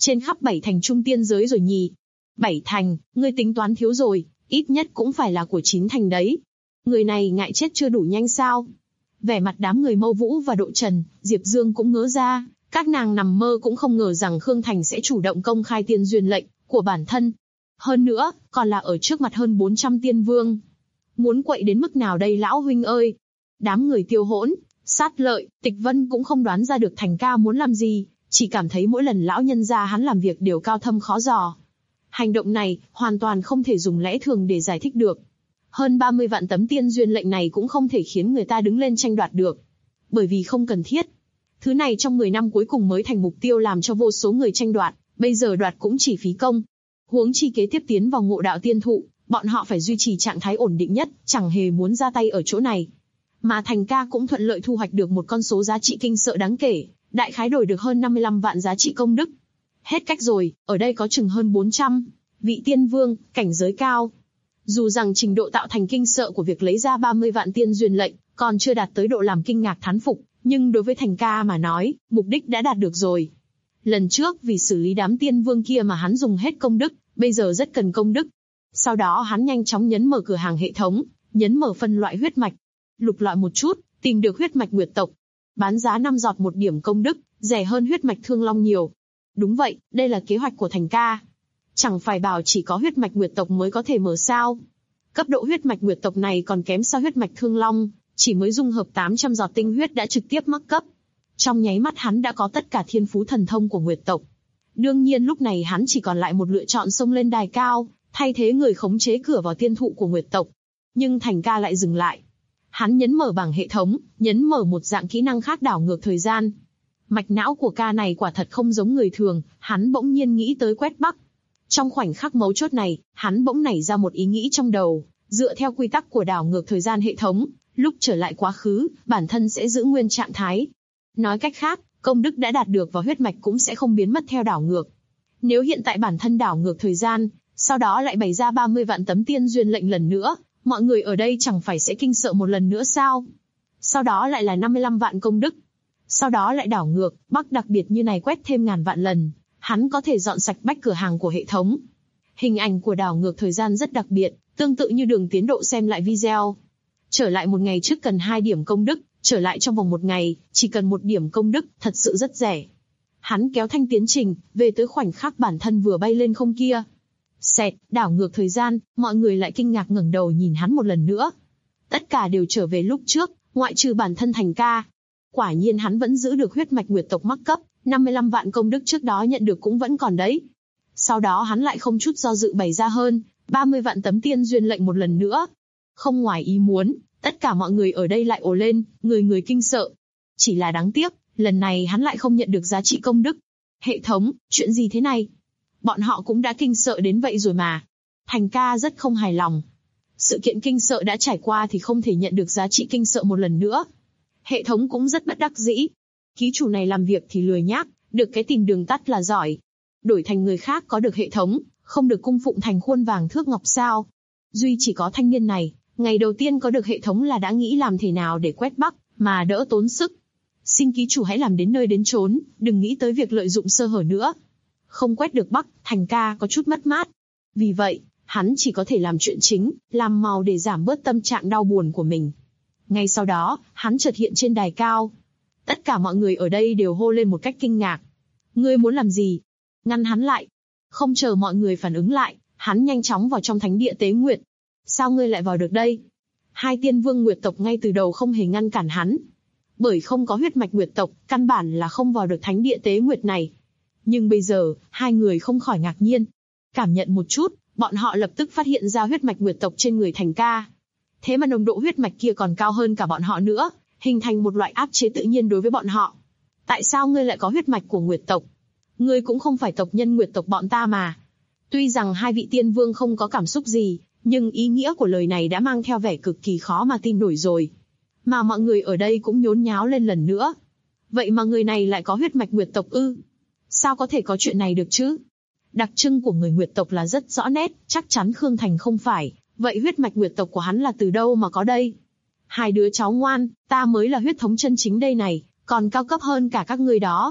trên khắp 7 thành trung tiên giới rồi nhỉ? 7 thành, ngươi tính toán thiếu rồi, ít nhất cũng phải là của 9 thành đấy. Người này ngại chết chưa đủ nhanh sao? Vẻ mặt đám người Mâu Vũ và Độ Trần, Diệp Dương cũng ngớ ra, các nàng nằm mơ cũng không ngờ rằng Khương Thành sẽ chủ động công khai tiên duyên lệnh của bản thân. Hơn nữa, còn là ở trước mặt hơn 400 tiên vương. Muốn quậy đến mức nào đây lão huynh ơi? Đám người Tiêu Hỗn, Sát Lợi, Tịch Vân cũng không đoán ra được Thành ca muốn làm gì, chỉ cảm thấy mỗi lần lão nhân gia hắn làm việc đều cao thâm khó dò. Hành động này, hoàn toàn không thể dùng lẽ thường để giải thích được. Hơn 30 vạn tấm tiên duyên lệnh này cũng không thể khiến người ta đứng lên tranh đoạt được. Bởi vì không cần thiết. Thứ này trong 10 năm cuối cùng mới thành mục tiêu làm cho vô số người tranh đoạt, bây giờ đoạt cũng chỉ phí công. Huống chi kế tiếp tiến vào ngộ đạo tiên thụ, bọn họ phải duy trì trạng thái ổn định nhất, chẳng hề muốn ra tay ở chỗ này. Mà Thành ca cũng thuận lợi thu hoạch được một con số giá trị kinh sợ đáng kể, đại khái đổi được hơn 55 vạn giá trị công đức. Hết cách rồi, ở đây có chừng hơn 400 vị tiên vương, cảnh giới cao. Dù rằng trình độ tạo thành kinh sợ của việc lấy ra 30 vạn tiên duyên lệnh, còn chưa đạt tới độ làm kinh ngạc thán phục, nhưng đối với Thành ca mà nói, mục đích đã đạt được rồi. Lần trước vì xử lý đám tiên vương kia mà hắn dùng hết công đức, bây giờ rất cần công đức. Sau đó hắn nhanh chóng nhấn mở cửa hàng hệ thống, nhấn mở phân loại huyết mạch. Lục lọi một chút, tìm được huyết mạch Nguyệt tộc. Bán giá 5 giọt một điểm công đức, rẻ hơn huyết mạch Thương Long nhiều. Đúng vậy, đây là kế hoạch của Thành ca. Chẳng phải bảo chỉ có huyết mạch Nguyệt tộc mới có thể mở sao? Cấp độ huyết mạch Nguyệt tộc này còn kém xa huyết mạch Thương Long, chỉ mới dung hợp 800 giọt tinh huyết đã trực tiếp mắc cấp. Trong nháy mắt hắn đã có tất cả thiên phú thần thông của Nguyệt tộc. Đương nhiên lúc này hắn chỉ còn lại một lựa chọn xông lên đài cao, thay thế người khống chế cửa vào tiên thụ của Nguyệt tộc. Nhưng Thành ca lại dừng lại. Hắn nhấn mở bảng hệ thống, nhấn mở một dạng kỹ năng khác đảo ngược thời gian. Mạch não của ca này quả thật không giống người thường, hắn bỗng nhiên nghĩ tới quét Bắc. Trong khoảnh khắc mấu chốt này, hắn bỗng nảy ra một ý nghĩ trong đầu, dựa theo quy tắc của đảo ngược thời gian hệ thống, lúc trở lại quá khứ, bản thân sẽ giữ nguyên trạng thái. Nói cách khác, công đức đã đạt được và huyết mạch cũng sẽ không biến mất theo đảo ngược. Nếu hiện tại bản thân đảo ngược thời gian, sau đó lại bày ra 30 vạn tấm tiên duyên lệnh lần nữa, mọi người ở đây chẳng phải sẽ kinh sợ một lần nữa sao? Sau đó lại là 55 vạn công đức. Sau đó lại đảo ngược, Bắc đặc biệt như này quét thêm ngàn vạn lần, hắn có thể dọn sạch bách cửa hàng của hệ thống. Hình ảnh của đảo ngược thời gian rất đặc biệt, tương tự như đường tiến độ xem lại video. Trở lại một ngày trước cần 2 điểm công đức, trở lại trong vòng một ngày, chỉ cần 1 điểm công đức, thật sự rất rẻ. Hắn kéo thanh tiến trình, về tới khoảnh khắc bản thân vừa bay lên không kia. Xẹt, đảo ngược thời gian, mọi người lại kinh ngạc ngẩng đầu nhìn hắn một lần nữa. Tất cả đều trở về lúc trước, ngoại trừ bản thân Thành ca. Quả nhiên hắn vẫn giữ được huyết mạch Nguyệt tộc mắc cấp, 55 vạn công đức trước đó nhận được cũng vẫn còn đấy. Sau đó hắn lại không chút do dự bày ra hơn 30 vạn tấm tiên duyên lệnh một lần nữa. Không ngoài ý muốn, tất cả mọi người ở đây lại ồ lên, người người kinh sợ. Chỉ là đáng tiếc, lần này hắn lại không nhận được giá trị công đức. Hệ thống, chuyện gì thế này? Bọn họ cũng đã kinh sợ đến vậy rồi mà. Thành ca rất không hài lòng. Sự kiện kinh sợ đã trải qua thì không thể nhận được giá trị kinh sợ một lần nữa. Hệ thống cũng rất bất đắc dĩ. Ký chủ này làm việc thì lười nhác, được cái tìm đường tắt là giỏi. Đổi thành người khác có được hệ thống, không được cung phụng thành khuôn vàng thước ngọc sao. Duy chỉ có thanh niên này, ngày đầu tiên có được hệ thống là đã nghĩ làm thế nào để quét Bắc, mà đỡ tốn sức. Xin ký chủ hãy làm đến nơi đến chốn, đừng nghĩ tới việc lợi dụng sơ hở nữa. Không quét được Bắc, Thành ca có chút mất mát. Vì vậy, hắn chỉ có thể làm chuyện chính, làm màu để giảm bớt tâm trạng đau buồn của mình. Ngay sau đó, hắn chợt hiện trên đài cao. Tất cả mọi người ở đây đều hô lên một cách kinh ngạc. Ngươi muốn làm gì? Ngăn hắn lại. Không chờ mọi người phản ứng lại, hắn nhanh chóng vào trong thánh địa Tế Nguyệt. Sao ngươi lại vào được đây? 2 tiên vương Nguyệt tộc ngay từ đầu không hề ngăn cản hắn. Bởi không có huyết mạch Nguyệt tộc, căn bản là không vào được thánh địa Tế Nguyệt này. Nhưng bây giờ, 2 người không khỏi ngạc nhiên. Cảm nhận một chút, bọn họ lập tức phát hiện ra huyết mạch Nguyệt tộc trên người Thành ca. Thế mà nồng độ huyết mạch kia còn cao hơn cả bọn họ nữa, hình thành một loại áp chế tự nhiên đối với bọn họ. Tại sao ngươi lại có huyết mạch của Nguyệt tộc? Ngươi cũng không phải tộc nhân Nguyệt tộc bọn ta mà. Tuy rằng 2 vị tiên vương không có cảm xúc gì, nhưng ý nghĩa của lời này đã mang theo vẻ cực kỳ khó mà tin nổi rồi. Mà mọi người ở đây cũng nhốn nháo lên lần nữa. Vậy mà người này lại có huyết mạch Nguyệt tộc ư? Sao có thể có chuyện này được chứ? Đặc trưng của người Nguyệt tộc là rất rõ nét, chắc chắn Khương Thành không phải. Vậy huyết mạch Nguyệt tộc của hắn là từ đâu mà có đây? 2 đứa cháu ngoan, ta mới là huyết thống chân chính đây này, còn cao cấp hơn cả các ngươi đó.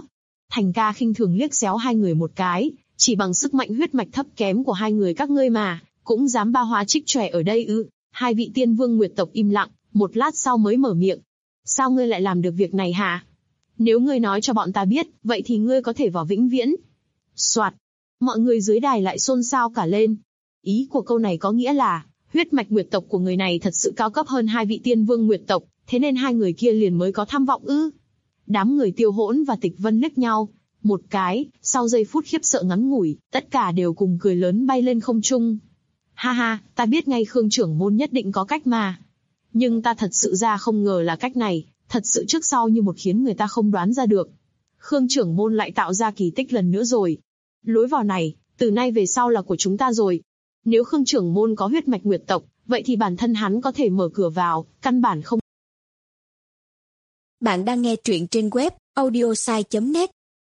Thành ca khinh thường liếc xéo hai người một cái, chỉ bằng sức mạnh huyết mạch thấp kém của hai người các ngươi mà, cũng dám ba hoa trích chòe ở đây ư? Hai vị tiên vương Nguyệt tộc im lặng, một lát sau mới mở miệng. Sao ngươi lại làm được việc này hả? Nếu ngươi nói cho bọn ta biết, vậy thì ngươi có thể vào vĩnh viễn. Soạt, mọi người dưới đài lại xôn xao cả lên. Ý của câu này có nghĩa là, huyết mạch Nguyệt tộc của người này thật sự cao cấp hơn hai vị tiên vương Nguyệt tộc, thế nên hai người kia liền mới có tham vọng ư? Đám người Tiêu Hỗn và Tịch Vân liếc nhau một cái, sau giây phút khiếp sợ ngắn ngủi, tất cả đều cùng cười lớn bay lên không trung. Ha ha, ta biết ngay Khương trưởng môn nhất định có cách mà. Nhưng ta thật sự ra không ngờ là cách này, thật sự trước sau như một khiến người ta không đoán ra được. Khương trưởng môn lại tạo ra kỳ tích lần nữa rồi. Lối vào này, từ nay về sau là của chúng ta rồi. Nếu Khương trưởng môn có huyết mạch Nguyệt tộc, vậy thì bản thân hắn có thể mở cửa vào, căn bản không. Bạn đang nghe truyện trên web audiosai.net.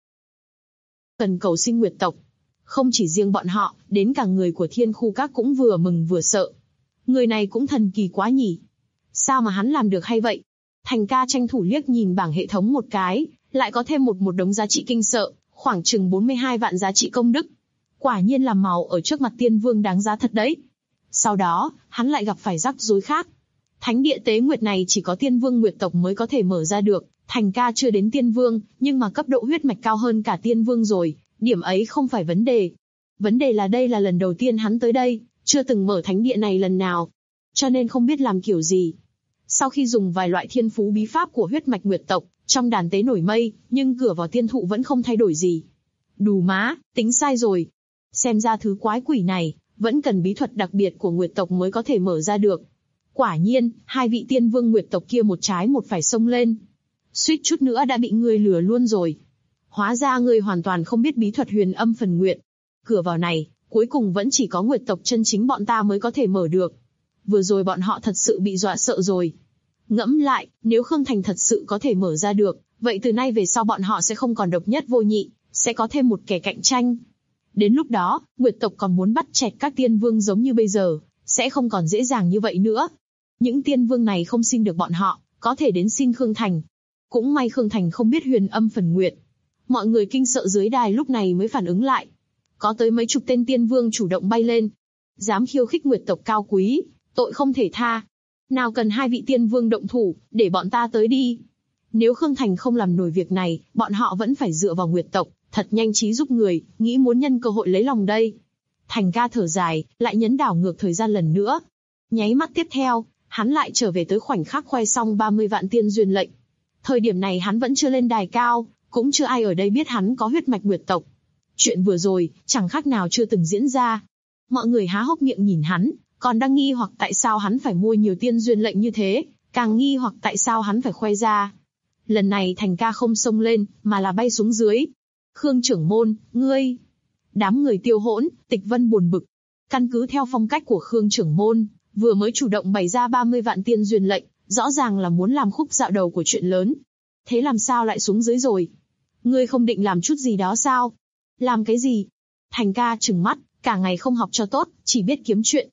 Cần cầu sinh Nguyệt tộc. Không chỉ riêng bọn họ, đến cả người của Thiên Khu Các cũng vừa mừng vừa sợ. Người này cũng thần kỳ quá nhỉ. Sao mà hắn làm được hay vậy? Thành ca tranh thủ liếc nhìn bảng hệ thống một cái, lại có thêm một đống giá trị kinh sợ, khoảng chừng 42 vạn giá trị công đức. Quả nhiên là màu ở trước mặt tiên vương đáng giá thật đấy. Sau đó, hắn lại gặp phải rắc rối khác. Thánh địa tế nguyệt này chỉ có tiên vương Nguyệt tộc mới có thể mở ra được. Thành ca chưa đến tiên vương, nhưng mà cấp độ huyết mạch cao hơn cả tiên vương rồi, điểm ấy không phải vấn đề. Vấn đề là đây là lần đầu tiên hắn tới đây, chưa từng mở thánh địa này lần nào, cho nên không biết làm kiểu gì. Sau khi dùng vài loại thiên phú bí pháp của huyết mạch Nguyệt tộc, trong đàn tế nổi mây, nhưng cửa vào tiên thụ vẫn không thay đổi gì. Đù má, tính sai rồi. Xem ra thứ quái quỷ này, vẫn cần bí thuật đặc biệt của Nguyệt tộc mới có thể mở ra được. Quả nhiên, hai vị tiên vương Nguyệt tộc kia một trái một phải xông lên. Suýt chút nữa đã bị ngươi lừa luôn rồi. Hóa ra ngươi hoàn toàn không biết bí thuật huyền âm phần nguyệt. Cửa vào này, cuối cùng vẫn chỉ có Nguyệt tộc chân chính bọn ta mới có thể mở được. Vừa rồi bọn họ thật sự bị dọa sợ rồi. Ngẫm lại, nếu Khương Thành thật sự có thể mở ra được, vậy từ nay về sau bọn họ sẽ không còn độc nhất vô nhị, sẽ có thêm một kẻ cạnh tranh. Đến lúc đó, Nguyệt tộc còn muốn bắt chẹt các tiên vương giống như bây giờ, sẽ không còn dễ dàng như vậy nữa. Những tiên vương này không xin được bọn họ, có thể đến xin Khương Thành. Cũng may Khương Thành không biết huyền âm phần nguyệt. Mọi người kinh sợ dưới đài lúc này mới phản ứng lại. Có tới mấy chục tên tiên vương chủ động bay lên. Dám khiêu khích Nguyệt tộc cao quý, tội không thể tha. Nào cần hai vị tiên vương động thủ, để bọn ta tới đi. Nếu Khương Thành không làm nổi việc này, bọn họ vẫn phải dựa vào Nguyệt tộc, thật nhanh trí giúp người, nghĩ muốn nhân cơ hội lấy lòng đây. Thành ca thở dài, lại nhấn đảo ngược thời gian lần nữa. Nháy mắt tiếp theo, hắn lại trở về tới khoảnh khắc khoe xong 30 vạn tiên duyên lệnh. Thời điểm này hắn vẫn chưa lên đài cao, cũng chưa ai ở đây biết hắn có huyết mạch Nguyệt tộc. Chuyện vừa rồi, chẳng khác nào chưa từng diễn ra. Mọi người há hốc miệng nhìn hắn, còn đang nghi hoặc tại sao hắn phải mua nhiều tiên duyên lệnh như thế, càng nghi hoặc tại sao hắn phải khoe ra. Lần này Thành ca không xông lên, mà là bay xuống dưới. Khương trưởng môn, ngươi... Đám người Tiêu Hỗn, Tịch Vân buồn bực. Căn cứ theo phong cách của Khương trưởng môn, vừa mới chủ động bày ra 30 vạn tiên duyên lệnh, rõ ràng là muốn làm khúc dạo đầu của chuyện lớn. Thế làm sao lại xuống dưới rồi? Ngươi không định làm chút gì đó sao? Làm cái gì? Thành ca trừng mắt, cả ngày không học cho tốt, chỉ biết kiếm chuyện.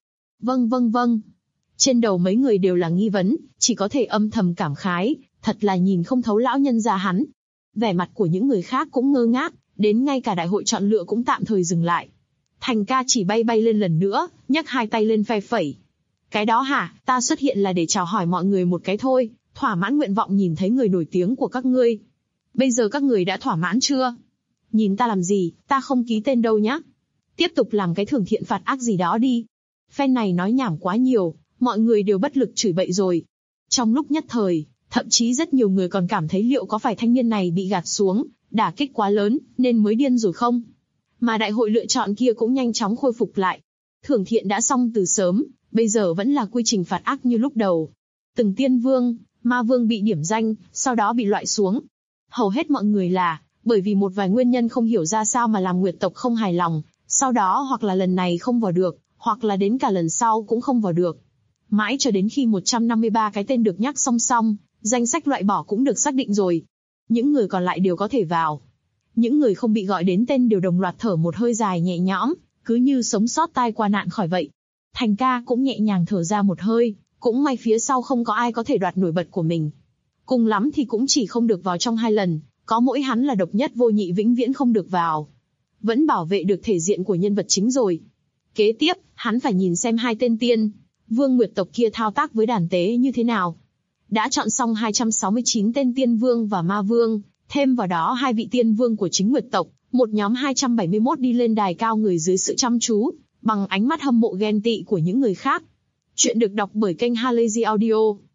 Vâng. Trên đầu mấy người đều là nghi vấn, chỉ có thể âm thầm cảm khái, thật là nhìn không thấu lão nhân gia hắn. Vẻ mặt của những người khác cũng ngơ ngác, đến ngay cả đại hội chọn lựa cũng tạm thời dừng lại. Thành ca chỉ bay lên lần nữa, nhấc hai tay lên phe phẩy. Cái đó hả, ta xuất hiện là để chào hỏi mọi người một cái thôi, thỏa mãn nguyện vọng nhìn thấy người nổi tiếng của các ngươi. Bây giờ các người đã thỏa mãn chưa? Nhìn ta làm gì, ta không ký tên đâu nhá. Tiếp tục làm cái thưởng thiện phạt ác gì đó đi. Phen này nói nhảm quá nhiều, mọi người đều bất lực chửi bậy rồi. Trong lúc nhất thời, thậm chí rất nhiều người còn cảm thấy liệu có phải thanh niên này bị gạt xuống, đả kích quá lớn, nên mới điên rồi không? Mà đại hội lựa chọn kia cũng nhanh chóng khôi phục lại. Thưởng thiện đã xong từ sớm, bây giờ vẫn là quy trình phạt ác như lúc đầu. Từng tiên vương, ma vương bị điểm danh, sau đó bị loại xuống. Hầu hết mọi người là, bởi vì một vài nguyên nhân không hiểu ra sao mà làm Nguyệt tộc không hài lòng, sau đó hoặc là lần này không vào được, hoặc là đến cả lần sau cũng không vào được. Mãi cho đến khi 153 cái tên được nhắc song song, danh sách loại bỏ cũng được xác định rồi. Những người còn lại đều có thể vào. Những người không bị gọi đến tên đều đồng loạt thở một hơi dài nhẹ nhõm, cứ như sống sót tai qua nạn khỏi vậy. Thành ca cũng nhẹ nhàng thở ra một hơi, cũng may phía sau không có ai có thể đoạt nổi bật của mình. Cùng lắm thì cũng chỉ không được vào trong 2 lần, Có mỗi hắn là độc nhất vô nhị vĩnh viễn không được vào. Vẫn bảo vệ được thể diện của nhân vật chính rồi. Kế tiếp, hắn phải nhìn xem hai tên tiên vương nguyệt tộc kia thao tác với đàn tế như thế nào. Đã chọn xong 269 tên tiên vương và ma vương, thêm vào đó hai vị tiên vương của chính nguyệt tộc, một nhóm 271 đi lên đài cao người dưới sự chăm chú, bằng ánh mắt hâm mộ ghen tị của những người khác. Chuyện được đọc bởi kênh Halazy Audio.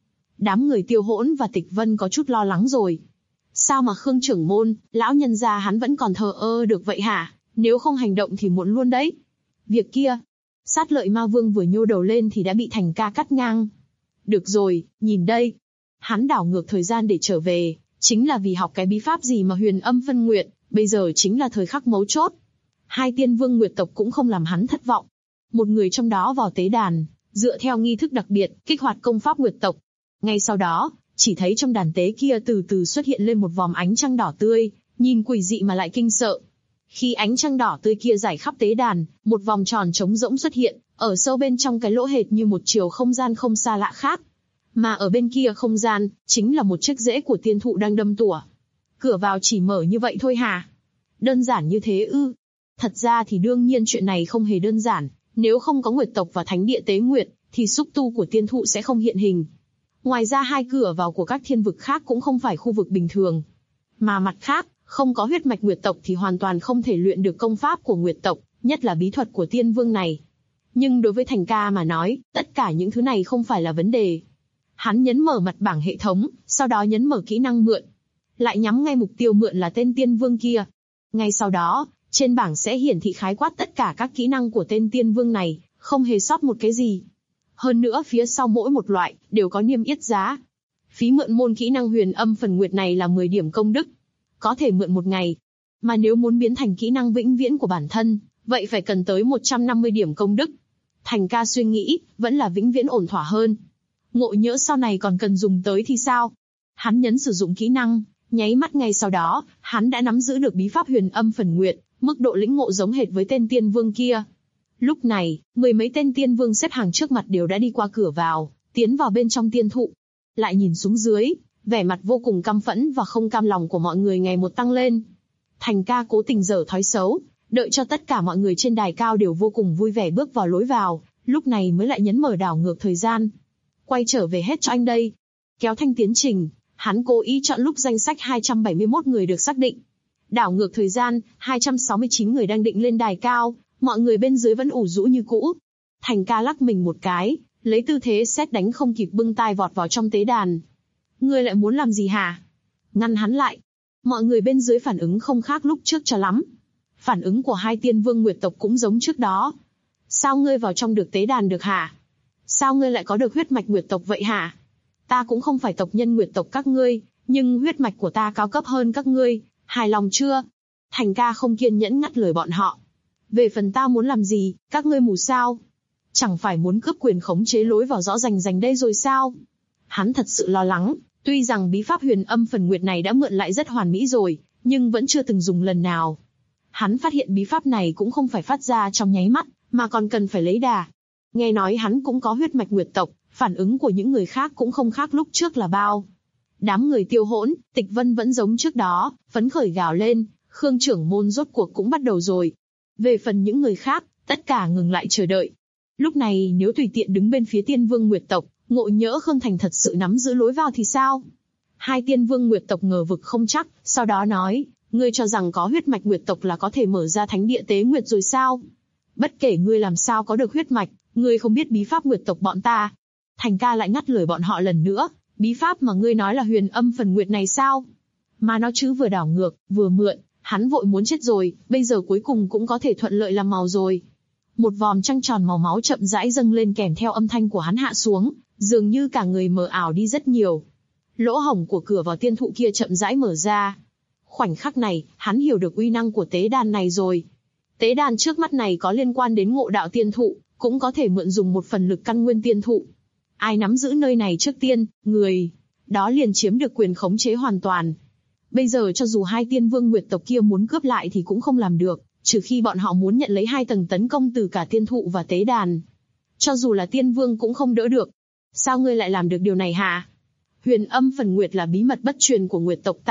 Đám người Tiêu Hỗn và Tịch Vân có chút lo lắng rồi. Sao mà Khương trưởng môn, lão nhân gia hắn vẫn còn thờ ơ được vậy hả? Nếu không hành động thì muộn luôn đấy. Việc kia, Sát Lợi Ma Vương vừa nhô đầu lên thì đã bị Thành Ca cắt ngang. Được rồi, nhìn đây. Hắn đảo ngược thời gian để trở về, chính là vì học cái bí pháp gì mà Huyền Âm Phân Nguyệt, bây giờ chính là thời khắc mấu chốt. Hai tiên vương nguyệt tộc cũng không làm hắn thất vọng. Một người trong đó vào tế đàn, dựa theo nghi thức đặc biệt, kích hoạt công pháp nguyệt tộc. Ngay sau đó, chỉ thấy trong đàn tế kia từ từ xuất hiện lên một vòm ánh trăng đỏ tươi, nhìn quỷ dị mà lại kinh sợ. Khi ánh trăng đỏ tươi kia rải khắp tế đàn, một vòng tròn trống rỗng xuất hiện, ở sâu bên trong cái lỗ hệt như một chiều không gian không xa lạ khác. Mà ở bên kia không gian, chính là một chiếc rễ của tiên thụ đang đâm tủa. Cửa vào chỉ mở như vậy thôi hả? Đơn giản như thế ư? Thật ra thì đương nhiên chuyện này không hề đơn giản, nếu không có nguyệt tộc và thánh địa tế nguyệt, thì xúc tu của tiên thụ sẽ không hiện hình. Ngoài ra hai cửa vào của các thiên vực khác cũng không phải khu vực bình thường. Mà mặt khác, không có huyết mạch nguyệt tộc thì hoàn toàn không thể luyện được công pháp của nguyệt tộc, nhất là bí thuật của tiên vương này. Nhưng đối với Thành Ca mà nói, tất cả những thứ này không phải là vấn đề. Hắn nhấn mở mặt bảng hệ thống, sau đó nhấn mở kỹ năng mượn. Lại nhắm ngay mục tiêu mượn là tên tiên vương kia. Ngay sau đó, trên bảng sẽ hiển thị khái quát tất cả các kỹ năng của tên tiên vương này, không hề sót một cái gì. Hơn nữa phía sau mỗi một loại, đều có niêm yết giá. Phí mượn môn kỹ năng Huyền Âm Phần Nguyệt này là 10 điểm công đức. Có thể mượn một ngày. Mà nếu muốn biến thành kỹ năng vĩnh viễn của bản thân, vậy phải cần tới 150 điểm công đức. Thành Ca suy nghĩ, vẫn là vĩnh viễn ổn thỏa hơn. Ngộ nhỡ sau này còn cần dùng tới thì sao? Hắn nhấn sử dụng kỹ năng, nháy mắt ngay sau đó, hắn đã nắm giữ được bí pháp Huyền Âm Phần Nguyệt, mức độ lĩnh ngộ giống hệt với tên tiên vương kia. Lúc này, mười mấy tên tiên vương xếp hàng trước mặt đều đã đi qua cửa vào, tiến vào bên trong tiên thụ. Lại nhìn xuống dưới, vẻ mặt vô cùng căm phẫn và không cam lòng của mọi người ngày một tăng lên. Thành Ca cố tình giở thói xấu, đợi cho tất cả mọi người trên đài cao đều vô cùng vui vẻ bước vào lối vào, lúc này mới lại nhấn mở đảo ngược thời gian. Quay trở về hết cho anh đây. Kéo thanh tiến trình, hắn cố ý chọn lúc danh sách 271 người được xác định. Đảo ngược thời gian, 269 người đang định lên đài cao, mọi người bên dưới vẫn ủ rũ như cũ. Thành Ca lắc mình một cái, lấy tư thế sét đánh không kịp bưng tai vọt vào trong tế đàn. Ngươi lại muốn làm gì hả? Ngăn hắn lại. Mọi người bên dưới phản ứng không khác lúc trước cho lắm. Phản ứng của hai tiên vương nguyệt tộc cũng giống trước đó. Sao ngươi vào trong được tế đàn được hả? Sao ngươi lại có được huyết mạch nguyệt tộc vậy hả? Ta cũng không phải tộc nhân nguyệt tộc các ngươi, nhưng huyết mạch của ta cao cấp hơn các ngươi, hài lòng chưa? Thành Ca không kiên nhẫn ngắt lời bọn họ. Về phần ta muốn làm gì, các ngươi mù sao? Chẳng phải muốn cướp quyền khống chế lối vào rõ rành rành đây rồi sao? Hắn thật sự lo lắng, tuy rằng bí pháp Huyền Âm Phần Nguyệt này đã mượn lại rất hoàn mỹ rồi, nhưng vẫn chưa từng dùng lần nào. Hắn phát hiện bí pháp này cũng không phải phát ra trong nháy mắt, mà còn cần phải lấy đà. Nghe nói hắn cũng có huyết mạch nguyệt tộc, phản ứng của những người khác cũng không khác lúc trước là bao. Đám người Tiêu Hỗn, Tịch Vân vẫn giống trước đó, phấn khởi gào lên, Khương trưởng môn rốt cuộc cũng bắt đầu rồi. Về phần những người khác, tất cả ngừng lại chờ đợi. Lúc này nếu tùy tiện đứng bên phía tiên vương nguyệt tộc, ngộ nhỡ Khương Thành thật sự nắm giữ lối vào thì sao? Hai tiên vương nguyệt tộc ngờ vực không chắc, sau đó nói, ngươi cho rằng có huyết mạch nguyệt tộc là có thể mở ra thánh địa tế nguyệt rồi sao? Bất kể ngươi làm sao có được huyết mạch, ngươi không biết bí pháp nguyệt tộc bọn ta. Thành Ca lại ngắt lời bọn họ lần nữa, bí pháp mà ngươi nói là Huyền Âm Phần Nguyệt này sao? Mà nó chứ vừa đảo ngược, vừa mượn, hắn vội muốn chết rồi, bây giờ cuối cùng cũng có thể thuận lợi làm màu rồi. Một vòm trăng tròn màu máu chậm rãi dâng lên kèm theo âm thanh của hắn hạ xuống, dường như cả người mờ ảo đi rất nhiều. Lỗ hổng của cửa vào tiên thụ kia chậm rãi mở ra. Khoảnh khắc này, hắn hiểu được uy năng của tế đàn này rồi. Tế đàn trước mắt này có liên quan đến ngộ đạo tiên thụ, cũng có thể mượn dùng một phần lực căn nguyên tiên thụ. Ai nắm giữ nơi này trước tiên, người đó liền chiếm được quyền khống chế hoàn toàn. Bây giờ cho dù hai tiên vương nguyệt tộc kia muốn cướp lại thì cũng không làm được, trừ khi bọn họ muốn nhận lấy hai tầng tấn công từ cả tiên thụ và tế đàn. Cho dù là tiên vương cũng không đỡ được. Sao ngươi lại làm được điều này hả? Huyền Âm Phần Nguyệt là bí mật bất truyền của nguyệt tộc ta,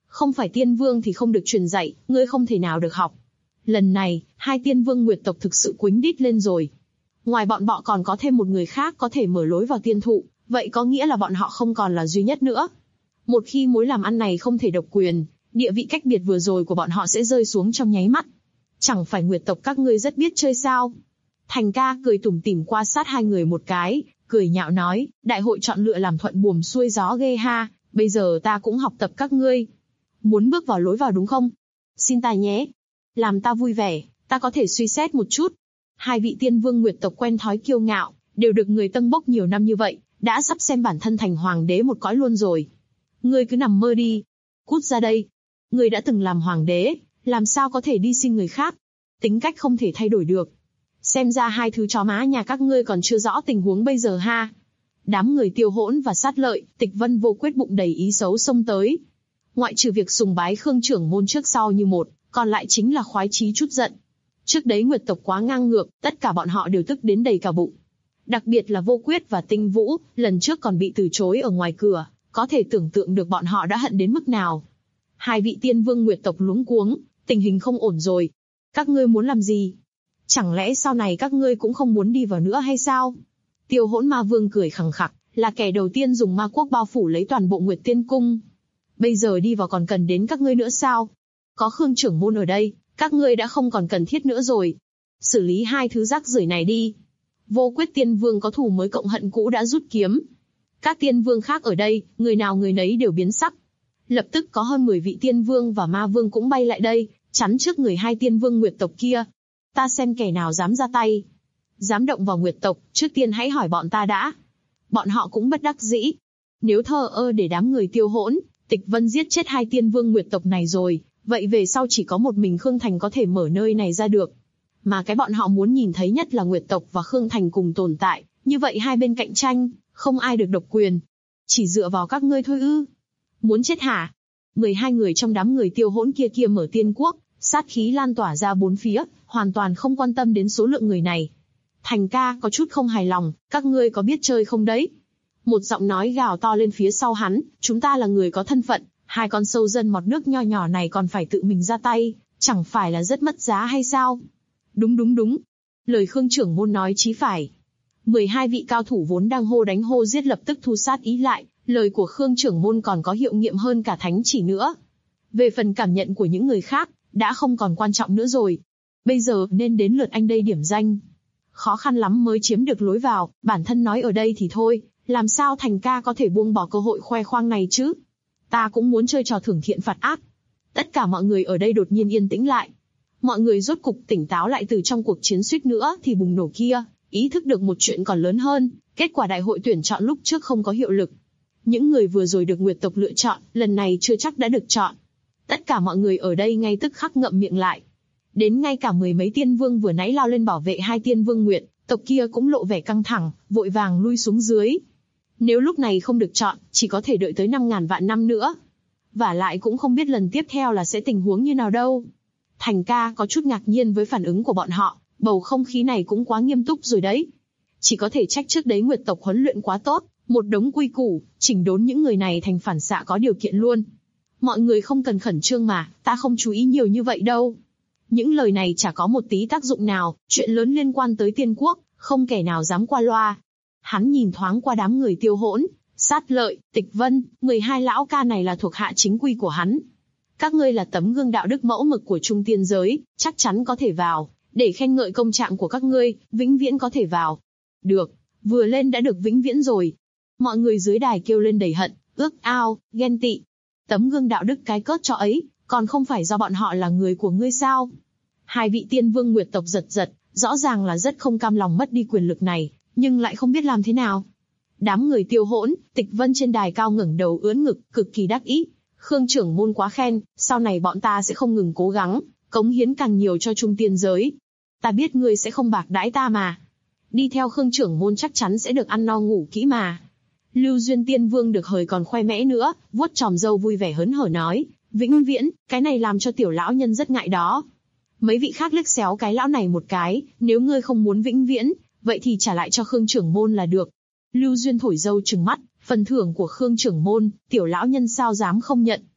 Không phải tiên vương thì không được truyền dạy, ngươi không thể nào được học. Lần này, hai tiên vương Nguyệt tộc thực sự quýnh đít lên rồi. Ngoài bọn bọ còn có thêm một người khác có thể mở lối vào tiên thụ, vậy có nghĩa là bọn họ không còn là duy nhất nữa. Một khi mối làm ăn này không thể độc quyền, địa vị cách biệt vừa rồi của bọn họ sẽ rơi xuống trong nháy mắt. Chẳng phải Nguyệt tộc các ngươi rất biết chơi sao? Thành ca cười tủm tỉm qua sát hai người một cái, cười nhạo nói, đại hội chọn lựa làm thuận buồm xuôi gió ghê ha, bây giờ ta cũng học tập các ngươi. Muốn bước vào lối vào đúng không? Xin ta nhé. Làm ta vui vẻ, ta có thể suy xét một chút. Hai vị tiên vương Nguyệt tộc quen thói kiêu ngạo, đều được người tâng bốc nhiều năm như vậy, đã sắp xem bản thân thành hoàng đế một cõi luôn rồi. Ngươi cứ nằm mơ đi. Cút ra đây. Ngươi đã từng làm hoàng đế, làm sao có thể đi xin người khác? Tính cách không thể thay đổi được. Xem ra hai thứ chó má nhà các ngươi còn chưa rõ tình huống bây giờ ha. Đám người Tiêu Hỗn và Sát Lợi, Tịch Vân Vô Quyết bụng đầy ý xấu xông tới. Ngoại trừ việc sùng bái Khương trưởng môn trước sau như một, còn lại chính là khoái chí chút giận. Trước đấy Nguyệt tộc quá ngang ngược, tất cả bọn họ đều tức đến đầy cả bụng. Đặc biệt là Vô Quyết và Tinh Vũ, lần trước còn bị từ chối ở ngoài cửa, có thể tưởng tượng được bọn họ đã hận đến mức nào. Hai vị tiên vương Nguyệt tộc luống cuống, tình hình không ổn rồi. Các ngươi muốn làm gì? Chẳng lẽ sau này các ngươi cũng không muốn đi vào nữa hay sao? Tiêu Hỗn Ma Vương cười khằng khặc, là kẻ đầu tiên dùng ma quốc bao phủ lấy toàn bộ Nguyệt Tiên Cung. Bây giờ đi vào còn cần đến các ngươi nữa sao? Có Khương trưởng môn ở đây, các ngươi đã không còn cần thiết nữa rồi. Xử lý hai thứ rác rưởi này đi. Vô Quyết tiên vương có thù mới cộng hận cũ đã rút kiếm. Các tiên vương khác ở đây, người nào người nấy đều biến sắc. Lập tức có hơn 10 vị tiên vương và ma vương cũng bay lại đây, chắn trước người hai tiên vương Nguyệt tộc kia. Ta xem kẻ nào dám ra tay. Dám động vào Nguyệt tộc, trước tiên hãy hỏi bọn ta đã. Bọn họ cũng bất đắc dĩ. Nếu thờ ơ để đám người Tiêu Hỗn, Tịch Vân giết chết hai tiên vương Nguyệt tộc này rồi, vậy về sau chỉ có một mình Khương Thành có thể mở nơi này ra được. Mà cái bọn họ muốn nhìn thấy nhất là Nguyệt tộc và Khương Thành cùng tồn tại, như vậy hai bên cạnh tranh, không ai được độc quyền. Chỉ dựa vào các ngươi thôi ư? Muốn chết hả? 12 người trong đám người Tiêu Hỗn kia mở tiên quốc, sát khí lan tỏa ra bốn phía, hoàn toàn không quan tâm đến số lượng người này. Thành ca có chút không hài lòng, các ngươi có biết chơi không đấy? Một giọng nói gào to lên phía sau hắn, chúng ta là người có thân phận, hai con sâu dân mọt nước nho nhỏ này còn phải tự mình ra tay, chẳng phải là rất mất giá hay sao? Đúng. Lời Khương trưởng môn nói chí phải. 12 vị cao thủ vốn đang hô đánh hô giết lập tức thu sát ý lại, lời của Khương trưởng môn còn có hiệu nghiệm hơn cả thánh chỉ nữa. Về phần cảm nhận của những người khác, đã không còn quan trọng nữa rồi. Bây giờ nên đến lượt anh đây điểm danh. Khó khăn lắm mới chiếm được lối vào, bản thân nói ở đây thì thôi, làm sao Thành ca có thể buông bỏ cơ hội khoe khoang này chứ? Ta cũng muốn chơi trò thưởng thiện phạt ác. Tất cả mọi người ở đây đột nhiên yên tĩnh lại. Mọi người rốt cục tỉnh táo lại từ trong cuộc chiến suýt nữa thì bùng nổ kia, ý thức được một chuyện còn lớn hơn, kết quả đại hội tuyển chọn lúc trước không có hiệu lực. Những người vừa rồi được Nguyệt tộc lựa chọn, lần này chưa chắc đã được chọn. Tất cả mọi người ở đây ngay tức khắc ngậm miệng lại. Đến ngay cả 10 mấy tiên vương vừa nãy lao lên bảo vệ hai tiên vương Nguyệt tộc kia cũng lộ vẻ căng thẳng, vội vàng lui xuống dưới. Nếu lúc này không được chọn, chỉ có thể đợi tới 5.000 vạn năm nữa. Vả lại cũng không biết lần tiếp theo là sẽ tình huống như nào đâu. Thành ca có chút ngạc nhiên với phản ứng của bọn họ, bầu không khí này cũng quá nghiêm túc rồi đấy. Chỉ có thể trách trước đấy Nguyệt tộc huấn luyện quá tốt, một đống quy củ, chỉnh đốn những người này thành phản xạ có điều kiện luôn. Mọi người không cần khẩn trương mà, ta không chú ý nhiều như vậy đâu. Những lời này chả có một tí tác dụng nào, chuyện lớn liên quan tới tiên quốc, không kẻ nào dám qua loa. Hắn nhìn thoáng qua đám người Tiêu Hỗn, Sát Lợi, Tịch Vân, 12 lão ca này là thuộc hạ chính quy của hắn. Các ngươi là tấm gương đạo đức mẫu mực của trung tiên giới, chắc chắn có thể vào, để khen ngợi công trạng của các ngươi, vĩnh viễn có thể vào. Được, vừa lên đã được vĩnh viễn rồi. Mọi người dưới đài kêu lên đầy hận, ước ao, ghen tị. Tấm gương đạo đức cái cớt cho ấy, còn không phải do bọn họ là người của ngươi sao? Hai vị tiên vương Nguyệt tộc giật, rõ ràng là rất không cam lòng mất đi quyền lực này, nhưng lại không biết làm thế nào. Đám người Tiêu Hỗn, Tịch Vân trên đài cao ngẩng đầu ưỡn ngực, cực kỳ đắc ý. Khương trưởng môn quá khen, sau này bọn ta sẽ không ngừng cố gắng, cống hiến càng nhiều cho trung tiên giới. Ta biết ngươi sẽ không bạc đãi ta mà. Đi theo Khương trưởng môn chắc chắn sẽ được ăn no ngủ kỹ mà. Lưu Duyên Tiên Vương được hời còn khoe mẽ nữa, vuốt chòm râu vui vẻ hớn hở nói, vĩnh viễn, cái này làm cho tiểu lão nhân rất ngại đó. Mấy vị khác liếc xéo cái lão này một cái, nếu ngươi không muốn vĩnh viễn, vậy thì trả lại cho Khương trưởng môn là được. Lưu Duyên thổi râu trừng mắt, phần thưởng của Khương trưởng môn, tiểu lão nhân sao dám không nhận.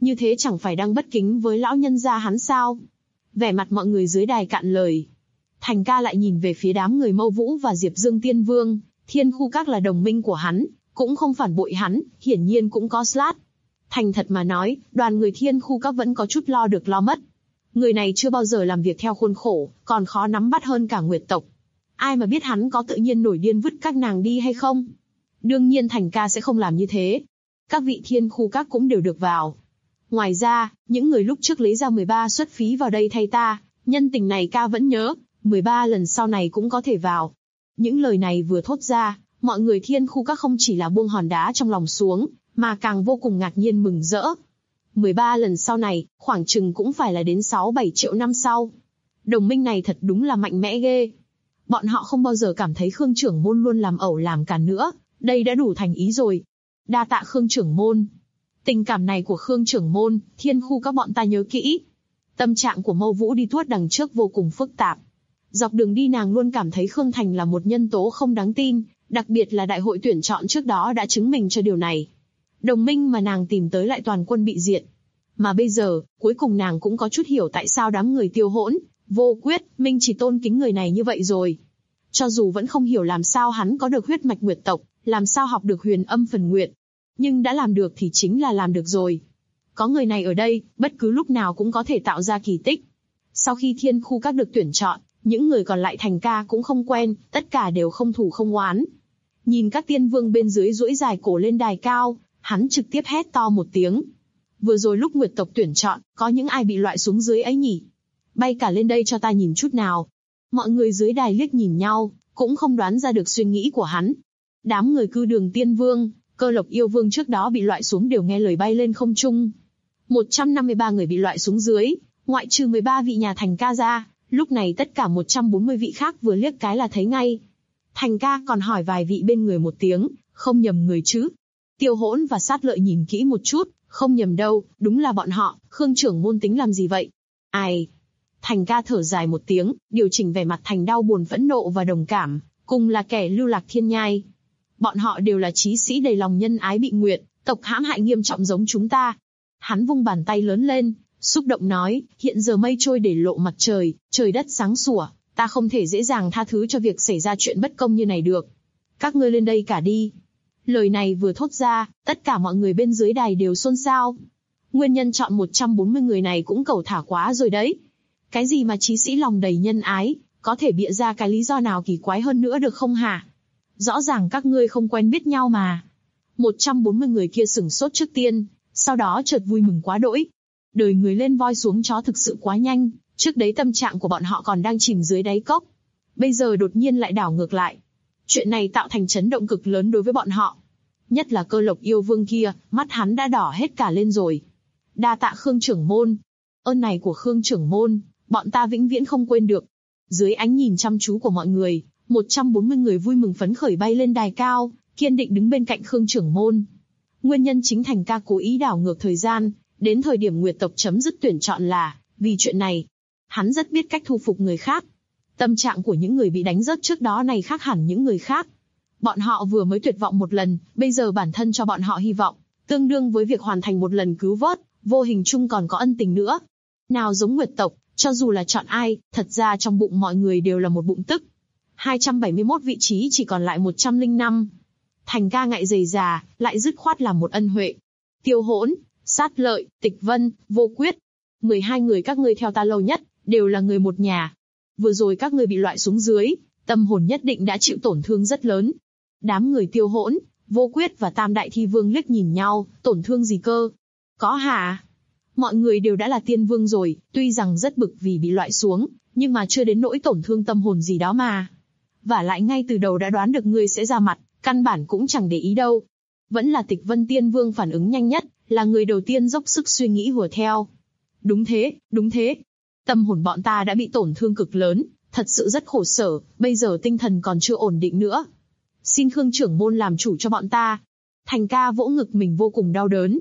Như thế chẳng phải đang bất kính với lão nhân gia hắn sao? Vẻ mặt mọi người dưới đài cạn lời. Thành ca lại nhìn về phía đám người Mâu Vũ và Diệp Dương Tiên Vương, Thiên Khu Các là đồng minh của hắn, cũng không phản bội hắn, hiển nhiên cũng có slot. Thành thật mà nói, đoàn người Thiên Khu Các vẫn có chút lo được lo mất. Người này chưa bao giờ làm việc theo khuôn khổ, còn khó nắm bắt hơn cả Nguyệt tộc. Ai mà biết hắn có tự nhiên nổi điên vứt các nàng đi hay không? Đương nhiên Thành ca sẽ không làm như thế. Các vị Thiên Khu Các cũng đều được vào. Ngoài ra, những người lúc trước lấy ra 13 suất phí vào đây thay ta, nhân tình này ca vẫn nhớ, 13 lần sau này cũng có thể vào. Những lời này vừa thốt ra, mọi người Thiên Khu Các không chỉ là buông hòn đá trong lòng xuống, mà càng vô cùng ngạc nhiên mừng rỡ. 13 lần sau này, khoảng chừng cũng phải là đến 6-7 triệu năm sau. Đồng minh này thật đúng là mạnh mẽ ghê. Bọn họ không bao giờ cảm thấy Khương trưởng môn luôn làm ẩu làm càn nữa, đây đã đủ thành ý rồi. Đa tạ Khương trưởng môn. Tình cảm này của Khương trưởng môn, Thiên Khu Các bọn ta nhớ kỹ. Tâm trạng của Mâu Vũ đi tuốt đằng trước vô cùng phức tạp. Dọc đường đi nàng luôn cảm thấy Khương Thành là một nhân tố không đáng tin, đặc biệt là đại hội tuyển chọn trước đó đã chứng minh cho điều này. Đồng minh mà nàng tìm tới lại toàn quân bị diệt. Mà bây giờ, cuối cùng nàng cũng có chút hiểu tại sao đám người Tiêu Hỗn, Vô Quyết, Minh chỉ tôn kính người này như vậy rồi. Cho dù vẫn không hiểu làm sao hắn có được huyết mạch Nguyệt tộc, làm sao học được huyền âm phần Nguyệt. Nhưng đã làm được thì chính là làm được rồi. Có người này ở đây, bất cứ lúc nào cũng có thể tạo ra kỳ tích. Sau khi Thiên Khu Các được tuyển chọn, những người còn lại Thành ca cũng không quen, tất cả đều không thù không oán. Nhìn các tiên vương bên dưới duỗi dài cổ lên đài cao, hắn trực tiếp hét to một tiếng. Vừa rồi lúc Nguyệt tộc tuyển chọn, có những ai bị loại xuống dưới ấy nhỉ? Bay cả lên đây cho ta nhìn chút nào. Mọi người dưới đài liếc nhìn nhau, cũng không đoán ra được suy nghĩ của hắn. Đám người Cư Đường Tiên Vương, Cơ Lộc Yêu Vương trước đó bị loại xuống đều nghe lời bay lên không trung. 153 người bị loại xuống dưới, ngoại trừ 13 vị nhà Thành ca ra, lúc này tất cả 140 vị khác vừa liếc cái là thấy ngay. Thành ca còn hỏi vài vị bên người một tiếng, không nhầm người chứ? Tiêu Hỗn và Sát Lợi nhìn kỹ một chút, không nhầm đâu, đúng là bọn họ, Khương trưởng môn tính làm gì vậy? Ai? Thành ca thở dài một tiếng, điều chỉnh vẻ mặt thành đau buồn phẫn nộ và đồng cảm, cùng là kẻ lưu lạc thiên nhai. Bọn họ đều là chí sĩ đầy lòng nhân ái bị Nguyệt tộc hãm hại nghiêm trọng giống chúng ta. Hắn vung bàn tay lớn lên, xúc động nói, hiện giờ mây trôi để lộ mặt trời, trời đất sáng sủa, ta không thể dễ dàng tha thứ cho việc xảy ra chuyện bất công như này được. Các ngươi lên đây cả đi. Lời này vừa thốt ra, tất cả mọi người bên dưới đài đều xôn xao. Nguyên nhân chọn 140 người này cũng cẩu thả quá rồi đấy. Cái gì mà chí sĩ lòng đầy nhân ái, có thể bịa ra cái lý do nào kỳ quái hơn nữa được không hả? Rõ ràng các ngươi không quen biết nhau mà. 140 người kia sửng sốt trước tiên, sau đó chợt vui mừng quá đỗi. Đời người lên voi xuống chó thực sự quá nhanh, trước đấy tâm trạng của bọn họ còn đang chìm dưới đáy cốc. Bây giờ đột nhiên lại đảo ngược lại. Chuyện này tạo thành chấn động cực lớn đối với bọn họ. Nhất là Cơ Lộc Yêu Vương kia, mắt hắn đã đỏ hết cả lên rồi. Đa tạ Khương trưởng môn. Ơn này của Khương trưởng môn, bọn ta vĩnh viễn không quên được. Dưới ánh nhìn chăm chú của mọi người, 140 người vui mừng phấn khởi bay lên đài cao, kiên định đứng bên cạnh Khương trưởng môn. Nguyên nhân chính Thành ca cố ý đảo ngược thời gian, đến thời điểm Nguyệt tộc chấm dứt tuyển chọn là vì chuyện này. Hắn rất biết cách thu phục người khác. Tâm trạng của những người bị đánh rớt trước đó này khác hẳn những người khác. Bọn họ vừa mới tuyệt vọng một lần, bây giờ bản thân cho bọn họ hy vọng, tương đương với việc hoàn thành một lần cứu vớt, vô hình chung còn có ân tình nữa. Nào giống Nguyệt tộc, cho dù là chọn ai, thật ra trong bụng mọi người đều là một bụng tức. 271 vị trí chỉ còn lại 105. Thành ca ngại dày già, lại dứt khoát làm một ân huệ. Tiêu Hỗn, Sát Lợi, Tịch Vân, Vô Quyết. 12 người các ngươi theo ta lâu nhất, đều là người một nhà. Vừa rồi các ngươi bị loại xuống dưới, tâm hồn nhất định đã chịu tổn thương rất lớn. Đám người Tiêu Hỗn, Vô Quyết và Tam Đại Thi Vương liếc nhìn nhau, tổn thương gì cơ? Có hả? Mọi người đều đã là tiên vương rồi, tuy rằng rất bực vì bị loại xuống, nhưng mà chưa đến nỗi tổn thương tâm hồn gì đó mà. Vả lại ngay từ đầu đã đoán được ngươi sẽ ra mặt, căn bản cũng chẳng để ý đâu. Vẫn là Tịch Vân Tiên Vương phản ứng nhanh nhất, là người đầu tiên dốc sức suy nghĩ hùa theo. Đúng thế, đúng thế. Tâm hồn bọn ta đã bị tổn thương cực lớn, thật sự rất khổ sở, bây giờ tinh thần còn chưa ổn định nữa. Xin Khương trưởng môn làm chủ cho bọn ta. Thành ca vỗ ngực mình vô cùng đau đớn.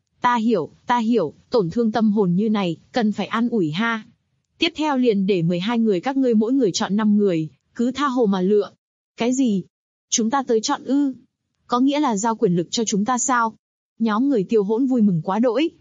Ta hiểu, tổn thương tâm hồn như này, cần phải an ủi ha. Tiếp theo liền để 12 người các ngươi mỗi người chọn 5 người, cứ tha hồ mà lựa. Cái gì? Chúng ta tới chọn ư? Có nghĩa là giao quyền lực cho chúng ta sao? Nhóm người Tiêu Hỗn vui mừng quá đỗi.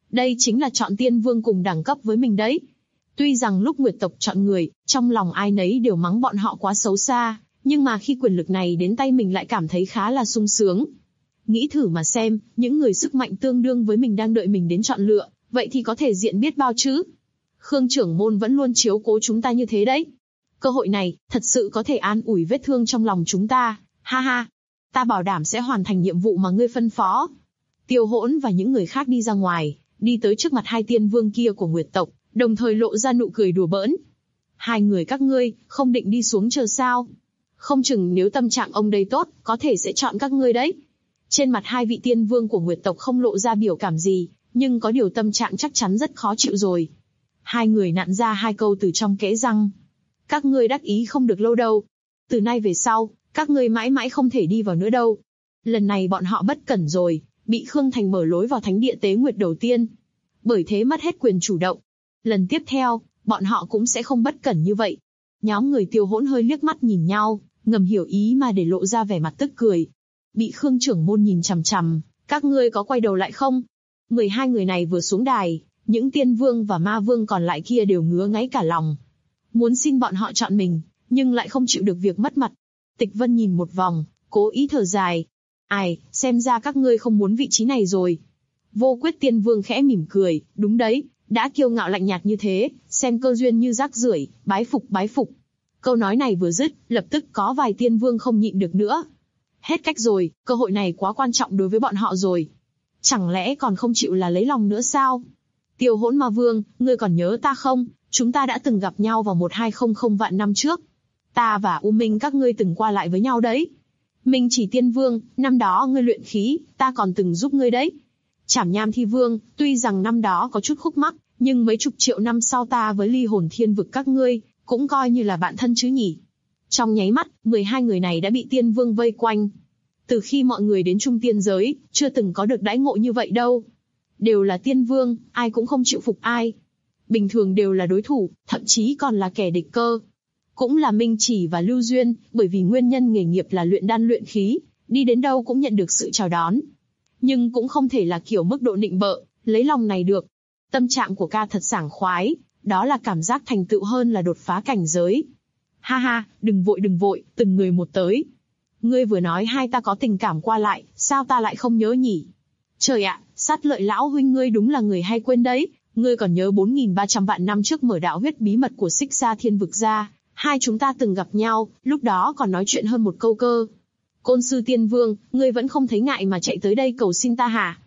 Đây chính là chọn tiên vương cùng đẳng cấp với mình đấy. Tuy rằng lúc Nguyệt tộc chọn người, trong lòng ai nấy đều mắng bọn họ quá xấu xa, nhưng mà khi quyền lực này đến tay mình lại cảm thấy khá là sung sướng. Nghĩ thử mà xem, những người sức mạnh tương đương với mình đang đợi mình đến chọn lựa, vậy thì có thể diện biết bao chứ. Khương trưởng môn vẫn luôn chiếu cố chúng ta như thế đấy. Cơ hội này, thật sự có thể an ủi vết thương trong lòng chúng ta, ha ha. Ta bảo đảm sẽ hoàn thành nhiệm vụ mà ngươi phân phó. Tiêu Hỗn và những người khác đi ra ngoài, đi tới trước mặt hai tiên vương kia của Nguyệt tộc, đồng thời lộ ra nụ cười đùa bỡn. Hai người các ngươi, không định đi xuống chờ sao? Không chừng nếu tâm trạng ông đây tốt, có thể sẽ chọn các ngươi đấy. Trên mặt hai vị tiên vương của Nguyệt tộc không lộ ra biểu cảm gì, nhưng có điều tâm trạng chắc chắn rất khó chịu rồi. Hai người nặn ra hai câu từ trong kẽ răng. Các ngươi đắc ý không được lâu đâu. Từ nay về sau, các ngươi mãi mãi không thể đi vào nữa đâu. Lần này bọn họ bất cẩn rồi, bị Khương Thành mở lối vào thánh địa tế nguyệt đầu tiên. Bởi thế mất hết quyền chủ động. Lần tiếp theo, bọn họ cũng sẽ không bất cẩn như vậy. Nhóm người Tiêu Hỗn hơi liếc mắt nhìn nhau, ngầm hiểu ý mà để lộ ra vẻ mặt tức cười. Bị Khương trưởng môn nhìn chằm chằm, các ngươi có quay đầu lại không? 12 người này vừa xuống đài, những tiên vương và ma vương còn lại kia đều ngứa ngáy cả lòng. Muốn xin bọn họ chọn mình, nhưng lại không chịu được việc mất mặt. Tịch Vân nhìn một vòng, cố ý thở dài. Ai, xem ra các ngươi không muốn vị trí này rồi. Vô Quyết tiên vương khẽ mỉm cười, đúng đấy, đã kiêu ngạo lạnh nhạt như thế, xem cơ duyên như rác rưởi, bái phục bái phục. Câu nói này vừa dứt, lập tức có vài tiên vương không nhịn được nữa. Hết cách rồi, cơ hội này quá quan trọng đối với bọn họ rồi. Chẳng lẽ còn không chịu là lấy lòng nữa sao? Tiêu Hỗn ma vương, ngươi còn nhớ ta không? Chúng ta đã từng gặp nhau vào 1200 vạn năm trước. Ta và U Minh các ngươi từng qua lại với nhau đấy. Minh Chỉ tiên vương, năm đó ngươi luyện khí, ta còn từng giúp ngươi đấy. Trảm Nham Thi vương, tuy rằng năm đó có chút khúc mắc, nhưng mấy chục triệu năm sau ta với Ly Hồn Thiên vực các ngươi, cũng coi như là bạn thân chứ nhỉ. Trong nháy mắt, 12 người này đã bị tiên vương vây quanh. Từ khi mọi người đến Trung Tiên giới, chưa từng có được đãi ngộ như vậy đâu. Đều là tiên vương, ai cũng không chịu phục ai. Bình thường đều là đối thủ, thậm chí còn là kẻ địch cơ. Cũng là Minh Chỉ và Lưu Duyên, bởi vì nguyên nhân nghề nghiệp là luyện đan luyện khí, đi đến đâu cũng nhận được sự chào đón. Nhưng cũng không thể là kiểu mức độ nịnh bợ, lấy lòng này được. Tâm trạng của ca thật sảng khoái, đó là cảm giác thành tựu hơn là đột phá cảnh giới. Ha ha, đừng vội, từng người một tới. Ngươi vừa nói hai ta có tình cảm qua lại, sao ta lại không nhớ nhỉ? Trời ạ, Sát Lợi lão huynh ngươi đúng là người hay quên đấy. Ngươi còn nhớ 4.300 vạn năm trước mở đạo huyết bí mật của Xích Sa Thiên vực ra, hai chúng ta từng gặp nhau, lúc đó còn nói chuyện hơn một câu cơ. Côn sư tiên vương, ngươi vẫn không thấy ngại mà chạy tới đây cầu xin ta hả?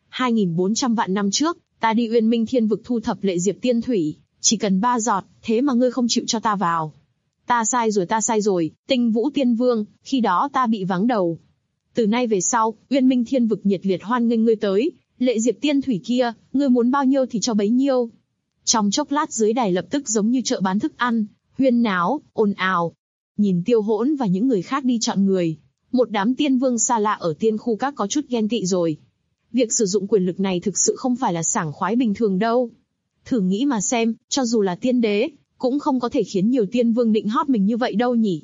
2.400 vạn năm trước, ta đi Uyên Minh Thiên vực thu thập lệ diệp tiên thủy, chỉ cần 3 giọt, thế mà ngươi không chịu cho ta vào. Ta sai rồi, Tinh Vũ tiên vương, khi đó ta bị váng đầu. Từ nay về sau, Uyên Minh Thiên vực nhiệt liệt hoan nghênh ngươi tới, lệ diệp tiên thủy kia, ngươi muốn bao nhiêu thì cho bấy nhiêu. Trong chốc lát dưới đài lập tức giống như chợ bán thức ăn, huyên náo, ồn ào. Nhìn Tiêu Hỗn và những người khác đi chọn người, một đám tiên vương xa lạ ở tiên khu các có chút ghen tị rồi. Việc sử dụng quyền lực này thực sự không phải là sảng khoái bình thường đâu. Thử nghĩ mà xem, cho dù là tiên đế, cũng không có thể khiến nhiều tiên vương định hót mình như vậy đâu nhỉ.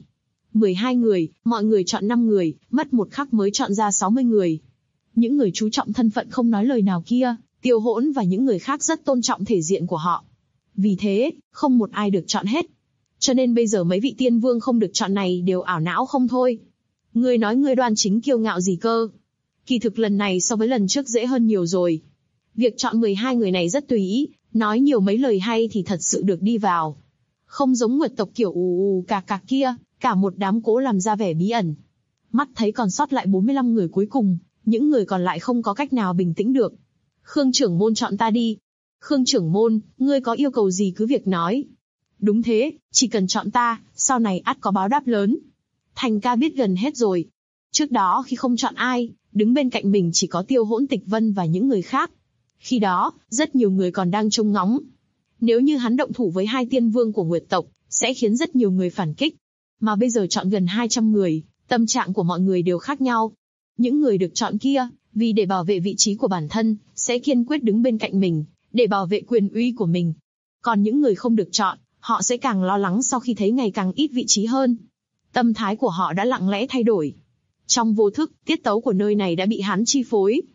12 người, mọi người chọn 5 người, mất một khắc mới chọn ra 60 người. Những người chú trọng thân phận không nói lời nào kia, Tiêu Hỗn và những người khác rất tôn trọng thể diện của họ. Vì thế, không một ai được chọn hết. Cho nên bây giờ mấy vị tiên vương không được chọn này đều ảo não không thôi. Ngươi nói ngươi đoan chính kiêu ngạo gì cơ? Kỳ thực lần này so với lần trước dễ hơn nhiều rồi. Việc chọn 12 người này rất tùy ý, nói nhiều mấy lời hay thì thật sự được đi vào. Không giống Nguyệt tộc kiểu ù cạc kia, cả một đám cố làm ra vẻ bí ẩn. Mắt thấy còn sót lại 45 người cuối cùng, những người còn lại không có cách nào bình tĩnh được. Khương trưởng môn chọn ta đi. Khương trưởng môn, ngươi có yêu cầu gì cứ việc nói. Đúng thế, chỉ cần chọn ta, sau này ắt có báo đáp lớn. Thành ca biết gần hết rồi. Trước đó khi không chọn ai, đứng bên cạnh mình chỉ có Tiêu Hỗn, Tịch Vân và những người khác. Khi đó, rất nhiều người còn đang trông ngóng. Nếu như hắn động thủ với hai tiên vương của Nguyệt tộc, sẽ khiến rất nhiều người phản kích. Mà bây giờ chọn gần 200 người, tâm trạng của mọi người đều khác nhau. Những người được chọn kia, vì để bảo vệ vị trí của bản thân, sẽ kiên quyết đứng bên cạnh mình, để bảo vệ quyền uy của mình. Còn những người không được chọn, họ sẽ càng lo lắng sau khi thấy ngày càng ít vị trí hơn. Tâm thái của họ đã lặng lẽ thay đổi. Trong vô thức, tiết tấu của nơi này đã bị hắn chi phối.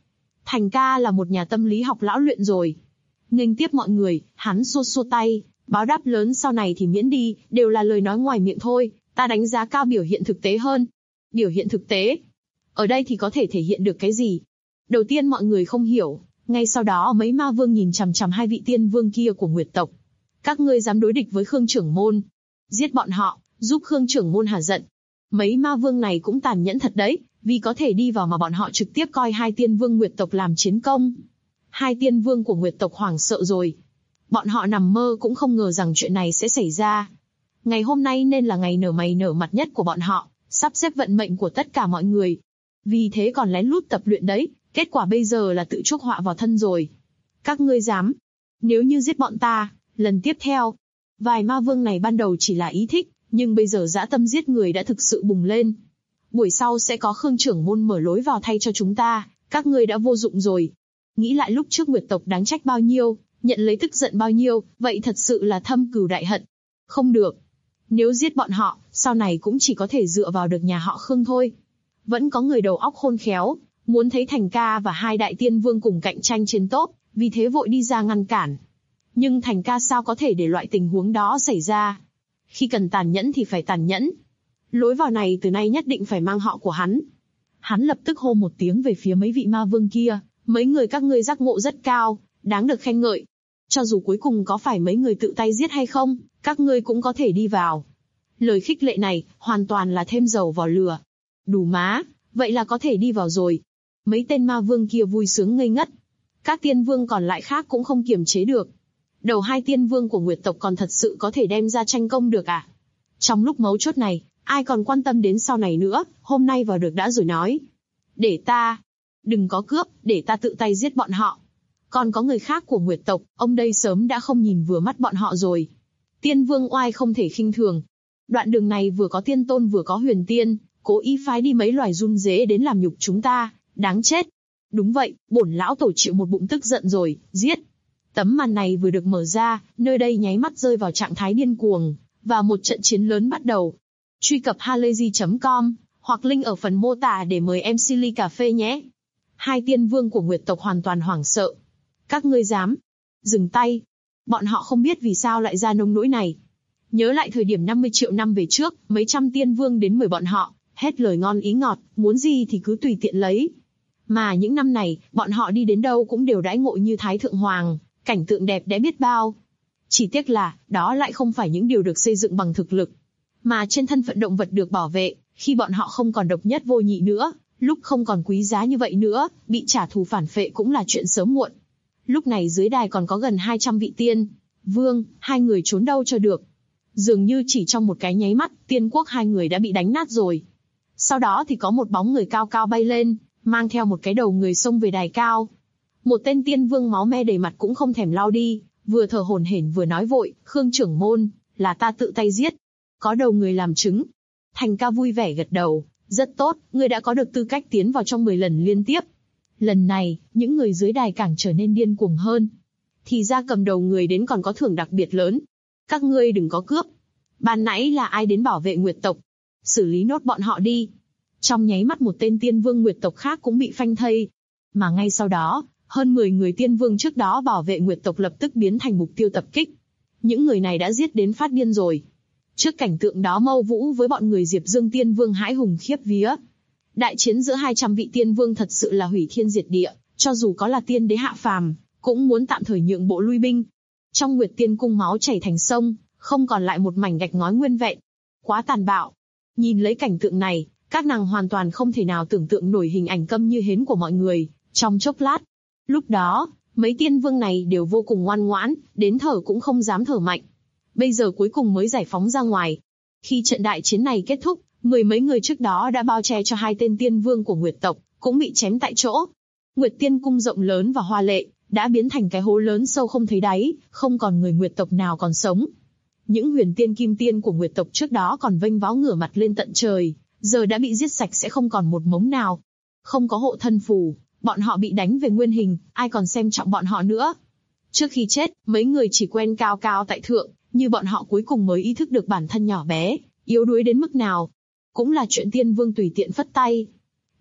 Thành ca là một nhà tâm lý học lão luyện rồi. Nghênh tiếp mọi người, hắn xua xua tay, báo đáp lớn sau này thì miễn đi, đều là lời nói ngoài miệng thôi, ta đánh giá cao biểu hiện thực tế hơn. Biểu hiện thực tế? Ở đây thì có thể thể hiện được cái gì? Đầu tiên mọi người không hiểu, ngay sau đó mấy ma vương nhìn chằm chằm hai vị tiên vương kia của Nguyệt tộc. Các ngươi dám đối địch với Khương trưởng môn? Giết bọn họ, giúp Khương trưởng môn hả giận. Mấy ma vương này cũng tàn nhẫn thật đấy, vì có thể đi vào mà bọn họ trực tiếp coi hai tiên vương Nguyệt tộc làm chiến công. Hai tiên vương của Nguyệt tộc hoảng sợ rồi. Bọn họ nằm mơ cũng không ngờ rằng chuyện này sẽ xảy ra. Ngày hôm nay nên là ngày nở mày nở mặt nhất của bọn họ, sắp xếp vận mệnh của tất cả mọi người. Vì thế còn lén lút tập luyện đấy, kết quả bây giờ là tự chuốc họa vào thân rồi. Các ngươi dám? Nếu như giết bọn ta, lần tiếp theo. Vài ma vương này ban đầu chỉ là ý thích, nhưng bây giờ dã tâm giết người đã thực sự bùng lên. Buổi sau sẽ có Khương trưởng môn mở lối vào thay cho chúng ta, các ngươi đã vô dụng rồi. Nghĩ lại lúc trước Nguyệt tộc đáng trách bao nhiêu, nhận lấy tức giận bao nhiêu, vậy thật sự là thâm cừu đại hận. Không được. Nếu giết bọn họ, sau này cũng chỉ có thể dựa vào được nhà họ Khương thôi. Vẫn có người đầu óc khôn khéo, muốn thấy Thành ca và hai đại tiên vương cùng cạnh tranh trên top, vì thế vội đi ra ngăn cản. Nhưng Thành ca sao có thể để loại tình huống đó xảy ra? Khi cần tàn nhẫn thì phải tàn nhẫn. Lối vào này từ nay nhất định phải mang họ của hắn. Hắn lập tức hô một tiếng về phía mấy vị ma vương kia, mấy người các ngươi giác ngộ rất cao, đáng được khen ngợi. Cho dù cuối cùng có phải mấy người tự tay giết hay không, các ngươi cũng có thể đi vào. Lời khích lệ này, hoàn toàn là thêm dầu vào lửa. Đủ má, vậy là có thể đi vào rồi. Mấy tên ma vương kia vui sướng ngây ngất. Các tiên vương còn lại khác cũng không kiềm chế được. Đầu hai tiên vương của Nguyệt tộc còn thật sự có thể đem ra tranh công được à? Trong lúc mấu chốt này, ai còn quan tâm đến sau này nữa, hôm nay vào được đã rồi nói. Để ta, đừng có cướp, để ta tự tay giết bọn họ. Còn có người khác của Nguyệt tộc, ông đây sớm đã không nhìn vừa mắt bọn họ rồi. Tiên vương oai không thể khinh thường. Đoạn đường này vừa có tiên tôn vừa có huyền tiên, cố ý phái đi mấy loài run rế đến làm nhục chúng ta, đáng chết. Đúng vậy, bổn lão tổ chịu một bụng tức giận rồi, giết. Tấm màn này vừa được mở ra, nơi đây nháy mắt rơi vào trạng thái điên cuồng, và một trận chiến lớn bắt đầu. Truy cập halayzi.com, hoặc link ở phần mô tả để mời MC ly cà phê nhé. Hai tiên vương của Nguyệt tộc hoàn toàn hoảng sợ. Các ngươi dám? Dừng tay. Bọn họ không biết vì sao lại ra nông nỗi này. Nhớ lại thời điểm 50 triệu năm về trước, mấy trăm tiên vương đến mời bọn họ, hết lời ngon ý ngọt, muốn gì thì cứ tùy tiện lấy. Mà những năm này, bọn họ đi đến đâu cũng đều đãi ngộ như Thái Thượng Hoàng, cảnh tượng đẹp đẽ biết bao. Chỉ tiếc là, đó lại không phải những điều được xây dựng bằng thực lực, mà trên thân phận động vật được bảo vệ, khi bọn họ không còn độc nhất vô nhị nữa, lúc không còn quý giá như vậy nữa, bị trả thù phản phệ cũng là chuyện sớm muộn. Lúc này dưới đài còn có gần 200 vị tiên vương, hai người trốn đâu cho được. Dường như chỉ trong một cái nháy mắt, tiên quốc hai người đã bị đánh nát rồi. Sau đó thì có một bóng người cao cao bay lên, mang theo một cái đầu người xông về đài cao. Một tên tiên vương máu me đầy mặt cũng không thèm lau đi, vừa thở hổn hển vừa nói vội, Khương trưởng môn, là ta tự tay giết. Có đầu người làm chứng. Thành ca vui vẻ gật đầu, rất tốt, ngươi đã có được tư cách tiến vào trong 10 lần liên tiếp. Lần này, những người dưới đài càng trở nên điên cuồng hơn. Thì ra cầm đầu người đến còn có thưởng đặc biệt lớn. Các ngươi đừng có cướp. Ban nãy là ai đến bảo vệ Nguyệt tộc? Xử lý nốt bọn họ đi. Trong nháy mắt một tên tiên vương Nguyệt tộc khác cũng bị phanh thây. Mà ngay sau đó, hơn 10 người tiên vương trước đó bảo vệ Nguyệt tộc lập tức biến thành mục tiêu tập kích. Những người này đã giết đến phát điên rồi. Trước cảnh tượng đó Mâu Vũ với bọn người Diệp Dương tiên vương hãi hùng khiếp vía. Đại chiến giữa 200 vị tiên vương thật sự là hủy thiên diệt địa, cho dù có là tiên đế hạ phàm, cũng muốn tạm thời nhượng bộ lui binh. Trong Nguyệt Tiên cung máu chảy thành sông, không còn lại một mảnh gạch ngói nguyên vẹn. Quá tàn bạo. Nhìn lấy cảnh tượng này, các nàng hoàn toàn không thể nào tưởng tượng nổi hình ảnh câm như hến của mọi người. Trong chốc lát, lúc đó, mấy tiên vương này đều vô cùng ngoan ngoãn, đến thở cũng không dám thở mạnh. Bây giờ cuối cùng mới giải phóng ra ngoài. Khi trận đại chiến này kết thúc, mười mấy người trước đó đã bao che cho hai tên tiên vương của Nguyệt tộc, cũng bị chém tại chỗ. Nguyệt Tiên cung rộng lớn và hoa lệ, đã biến thành cái hố lớn sâu không thấy đáy, không còn người Nguyệt tộc nào còn sống. Những huyền tiên kim tiên của Nguyệt tộc trước đó còn vênh váo ngửa mặt lên tận trời, giờ đã bị giết sạch sẽ không còn một mống nào. Không có hộ thân phù, bọn họ bị đánh về nguyên hình, ai còn xem trọng bọn họ nữa. Trước khi chết, mấy người chỉ quen cao cao tại thượng, như bọn họ cuối cùng mới ý thức được bản thân nhỏ bé, yếu đuối đến mức nào. Cũng là chuyện tiên vương tùy tiện phất tay.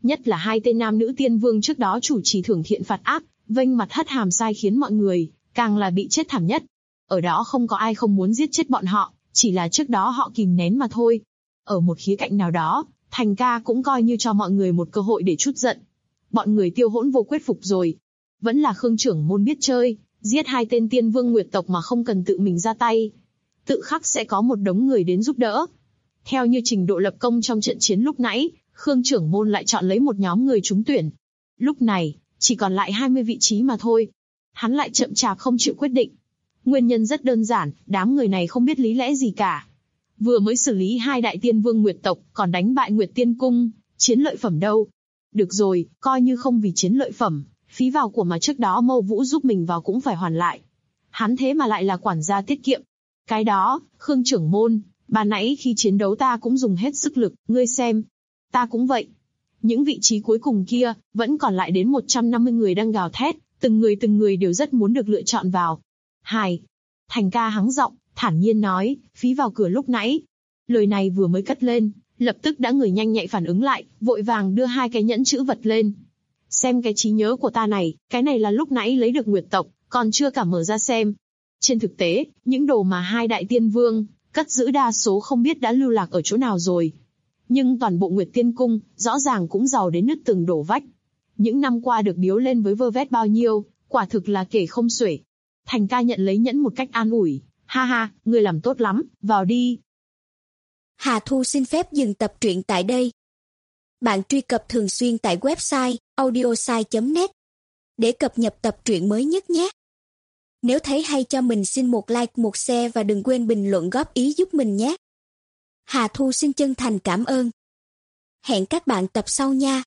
Nhất là hai tên nam nữ tiên vương trước đó chủ trì thưởng thiện phạt ác, vênh mặt hất hàm sai khiến mọi người, càng là bị chết thảm nhất. Ở đó không có ai không muốn giết chết bọn họ, chỉ là trước đó họ kìm nén mà thôi. Ở một khía cạnh nào đó, Thành ca cũng coi như cho mọi người một cơ hội để trút giận. Bọn người Tiêu Hỗn Vô quyết phục rồi. Vẫn là Khương trưởng môn biết chơi, giết hai tên tiên vương nguyệt tộc mà không cần tự mình ra tay. Tự khắc sẽ có một đống người đến giúp đỡ. Theo như trình độ lập công trong trận chiến lúc nãy, Khương trưởng môn lại chọn lấy một nhóm người trúng tuyển. Lúc này, chỉ còn lại 20 vị trí mà thôi. Hắn lại chậm chạp không chịu quyết định. Nguyên nhân rất đơn giản, đám người này không biết lý lẽ gì cả. Vừa mới xử lý hai đại tiên vương nguyệt tộc, còn đánh bại Nguyệt Tiên Cung, chiến lợi phẩm đâu. Được rồi, coi như không vì chiến lợi phẩm, phí vào của mà trước đó Mâu Vũ giúp mình vào cũng phải hoàn lại. Hắn thế mà lại là quản gia tiết kiệm. Cái đó, Khương trưởng môn, ban nãy khi chiến đấu ta cũng dùng hết sức lực, ngươi xem. Ta cũng vậy. Những vị trí cuối cùng kia, vẫn còn lại đến 150 người đang gào thét, từng người đều rất muốn được lựa chọn vào. Thành ca hắng giọng, thản nhiên nói, phí vào cửa lúc nãy. Lời này vừa mới cất lên, lập tức đã người nhanh nhạy phản ứng lại, vội vàng đưa hai cái nhẫn chữ vật lên. Xem cái trí nhớ của ta này, cái này là lúc nãy lấy được Nguyệt tộc, còn chưa cả mở ra xem. Trên thực tế, những đồ mà hai đại tiên vương cất giữ đa số không biết đã lưu lạc ở chỗ nào rồi. Nhưng toàn bộ Nguyệt Tiên Cung, rõ ràng cũng giàu đến nứt tường đổ vách. Những năm qua được biếu lên với vơ vét bao nhiêu, quả thực là kể không xuể. Thành ca nhận lấy nhẫn một cách an ủi, ha ha, ngươi làm tốt lắm, vào đi. Hà Thu xin phép dừng tập truyện tại đây. Bạn truy cập thường xuyên tại website audiosai.net để cập nhật tập truyện mới nhất nhé. Nếu thấy hay cho mình xin một like, một share và đừng quên bình luận góp ý giúp mình nhé. Hà Thu xin chân thành cảm ơn. Hẹn các bạn tập sau nha.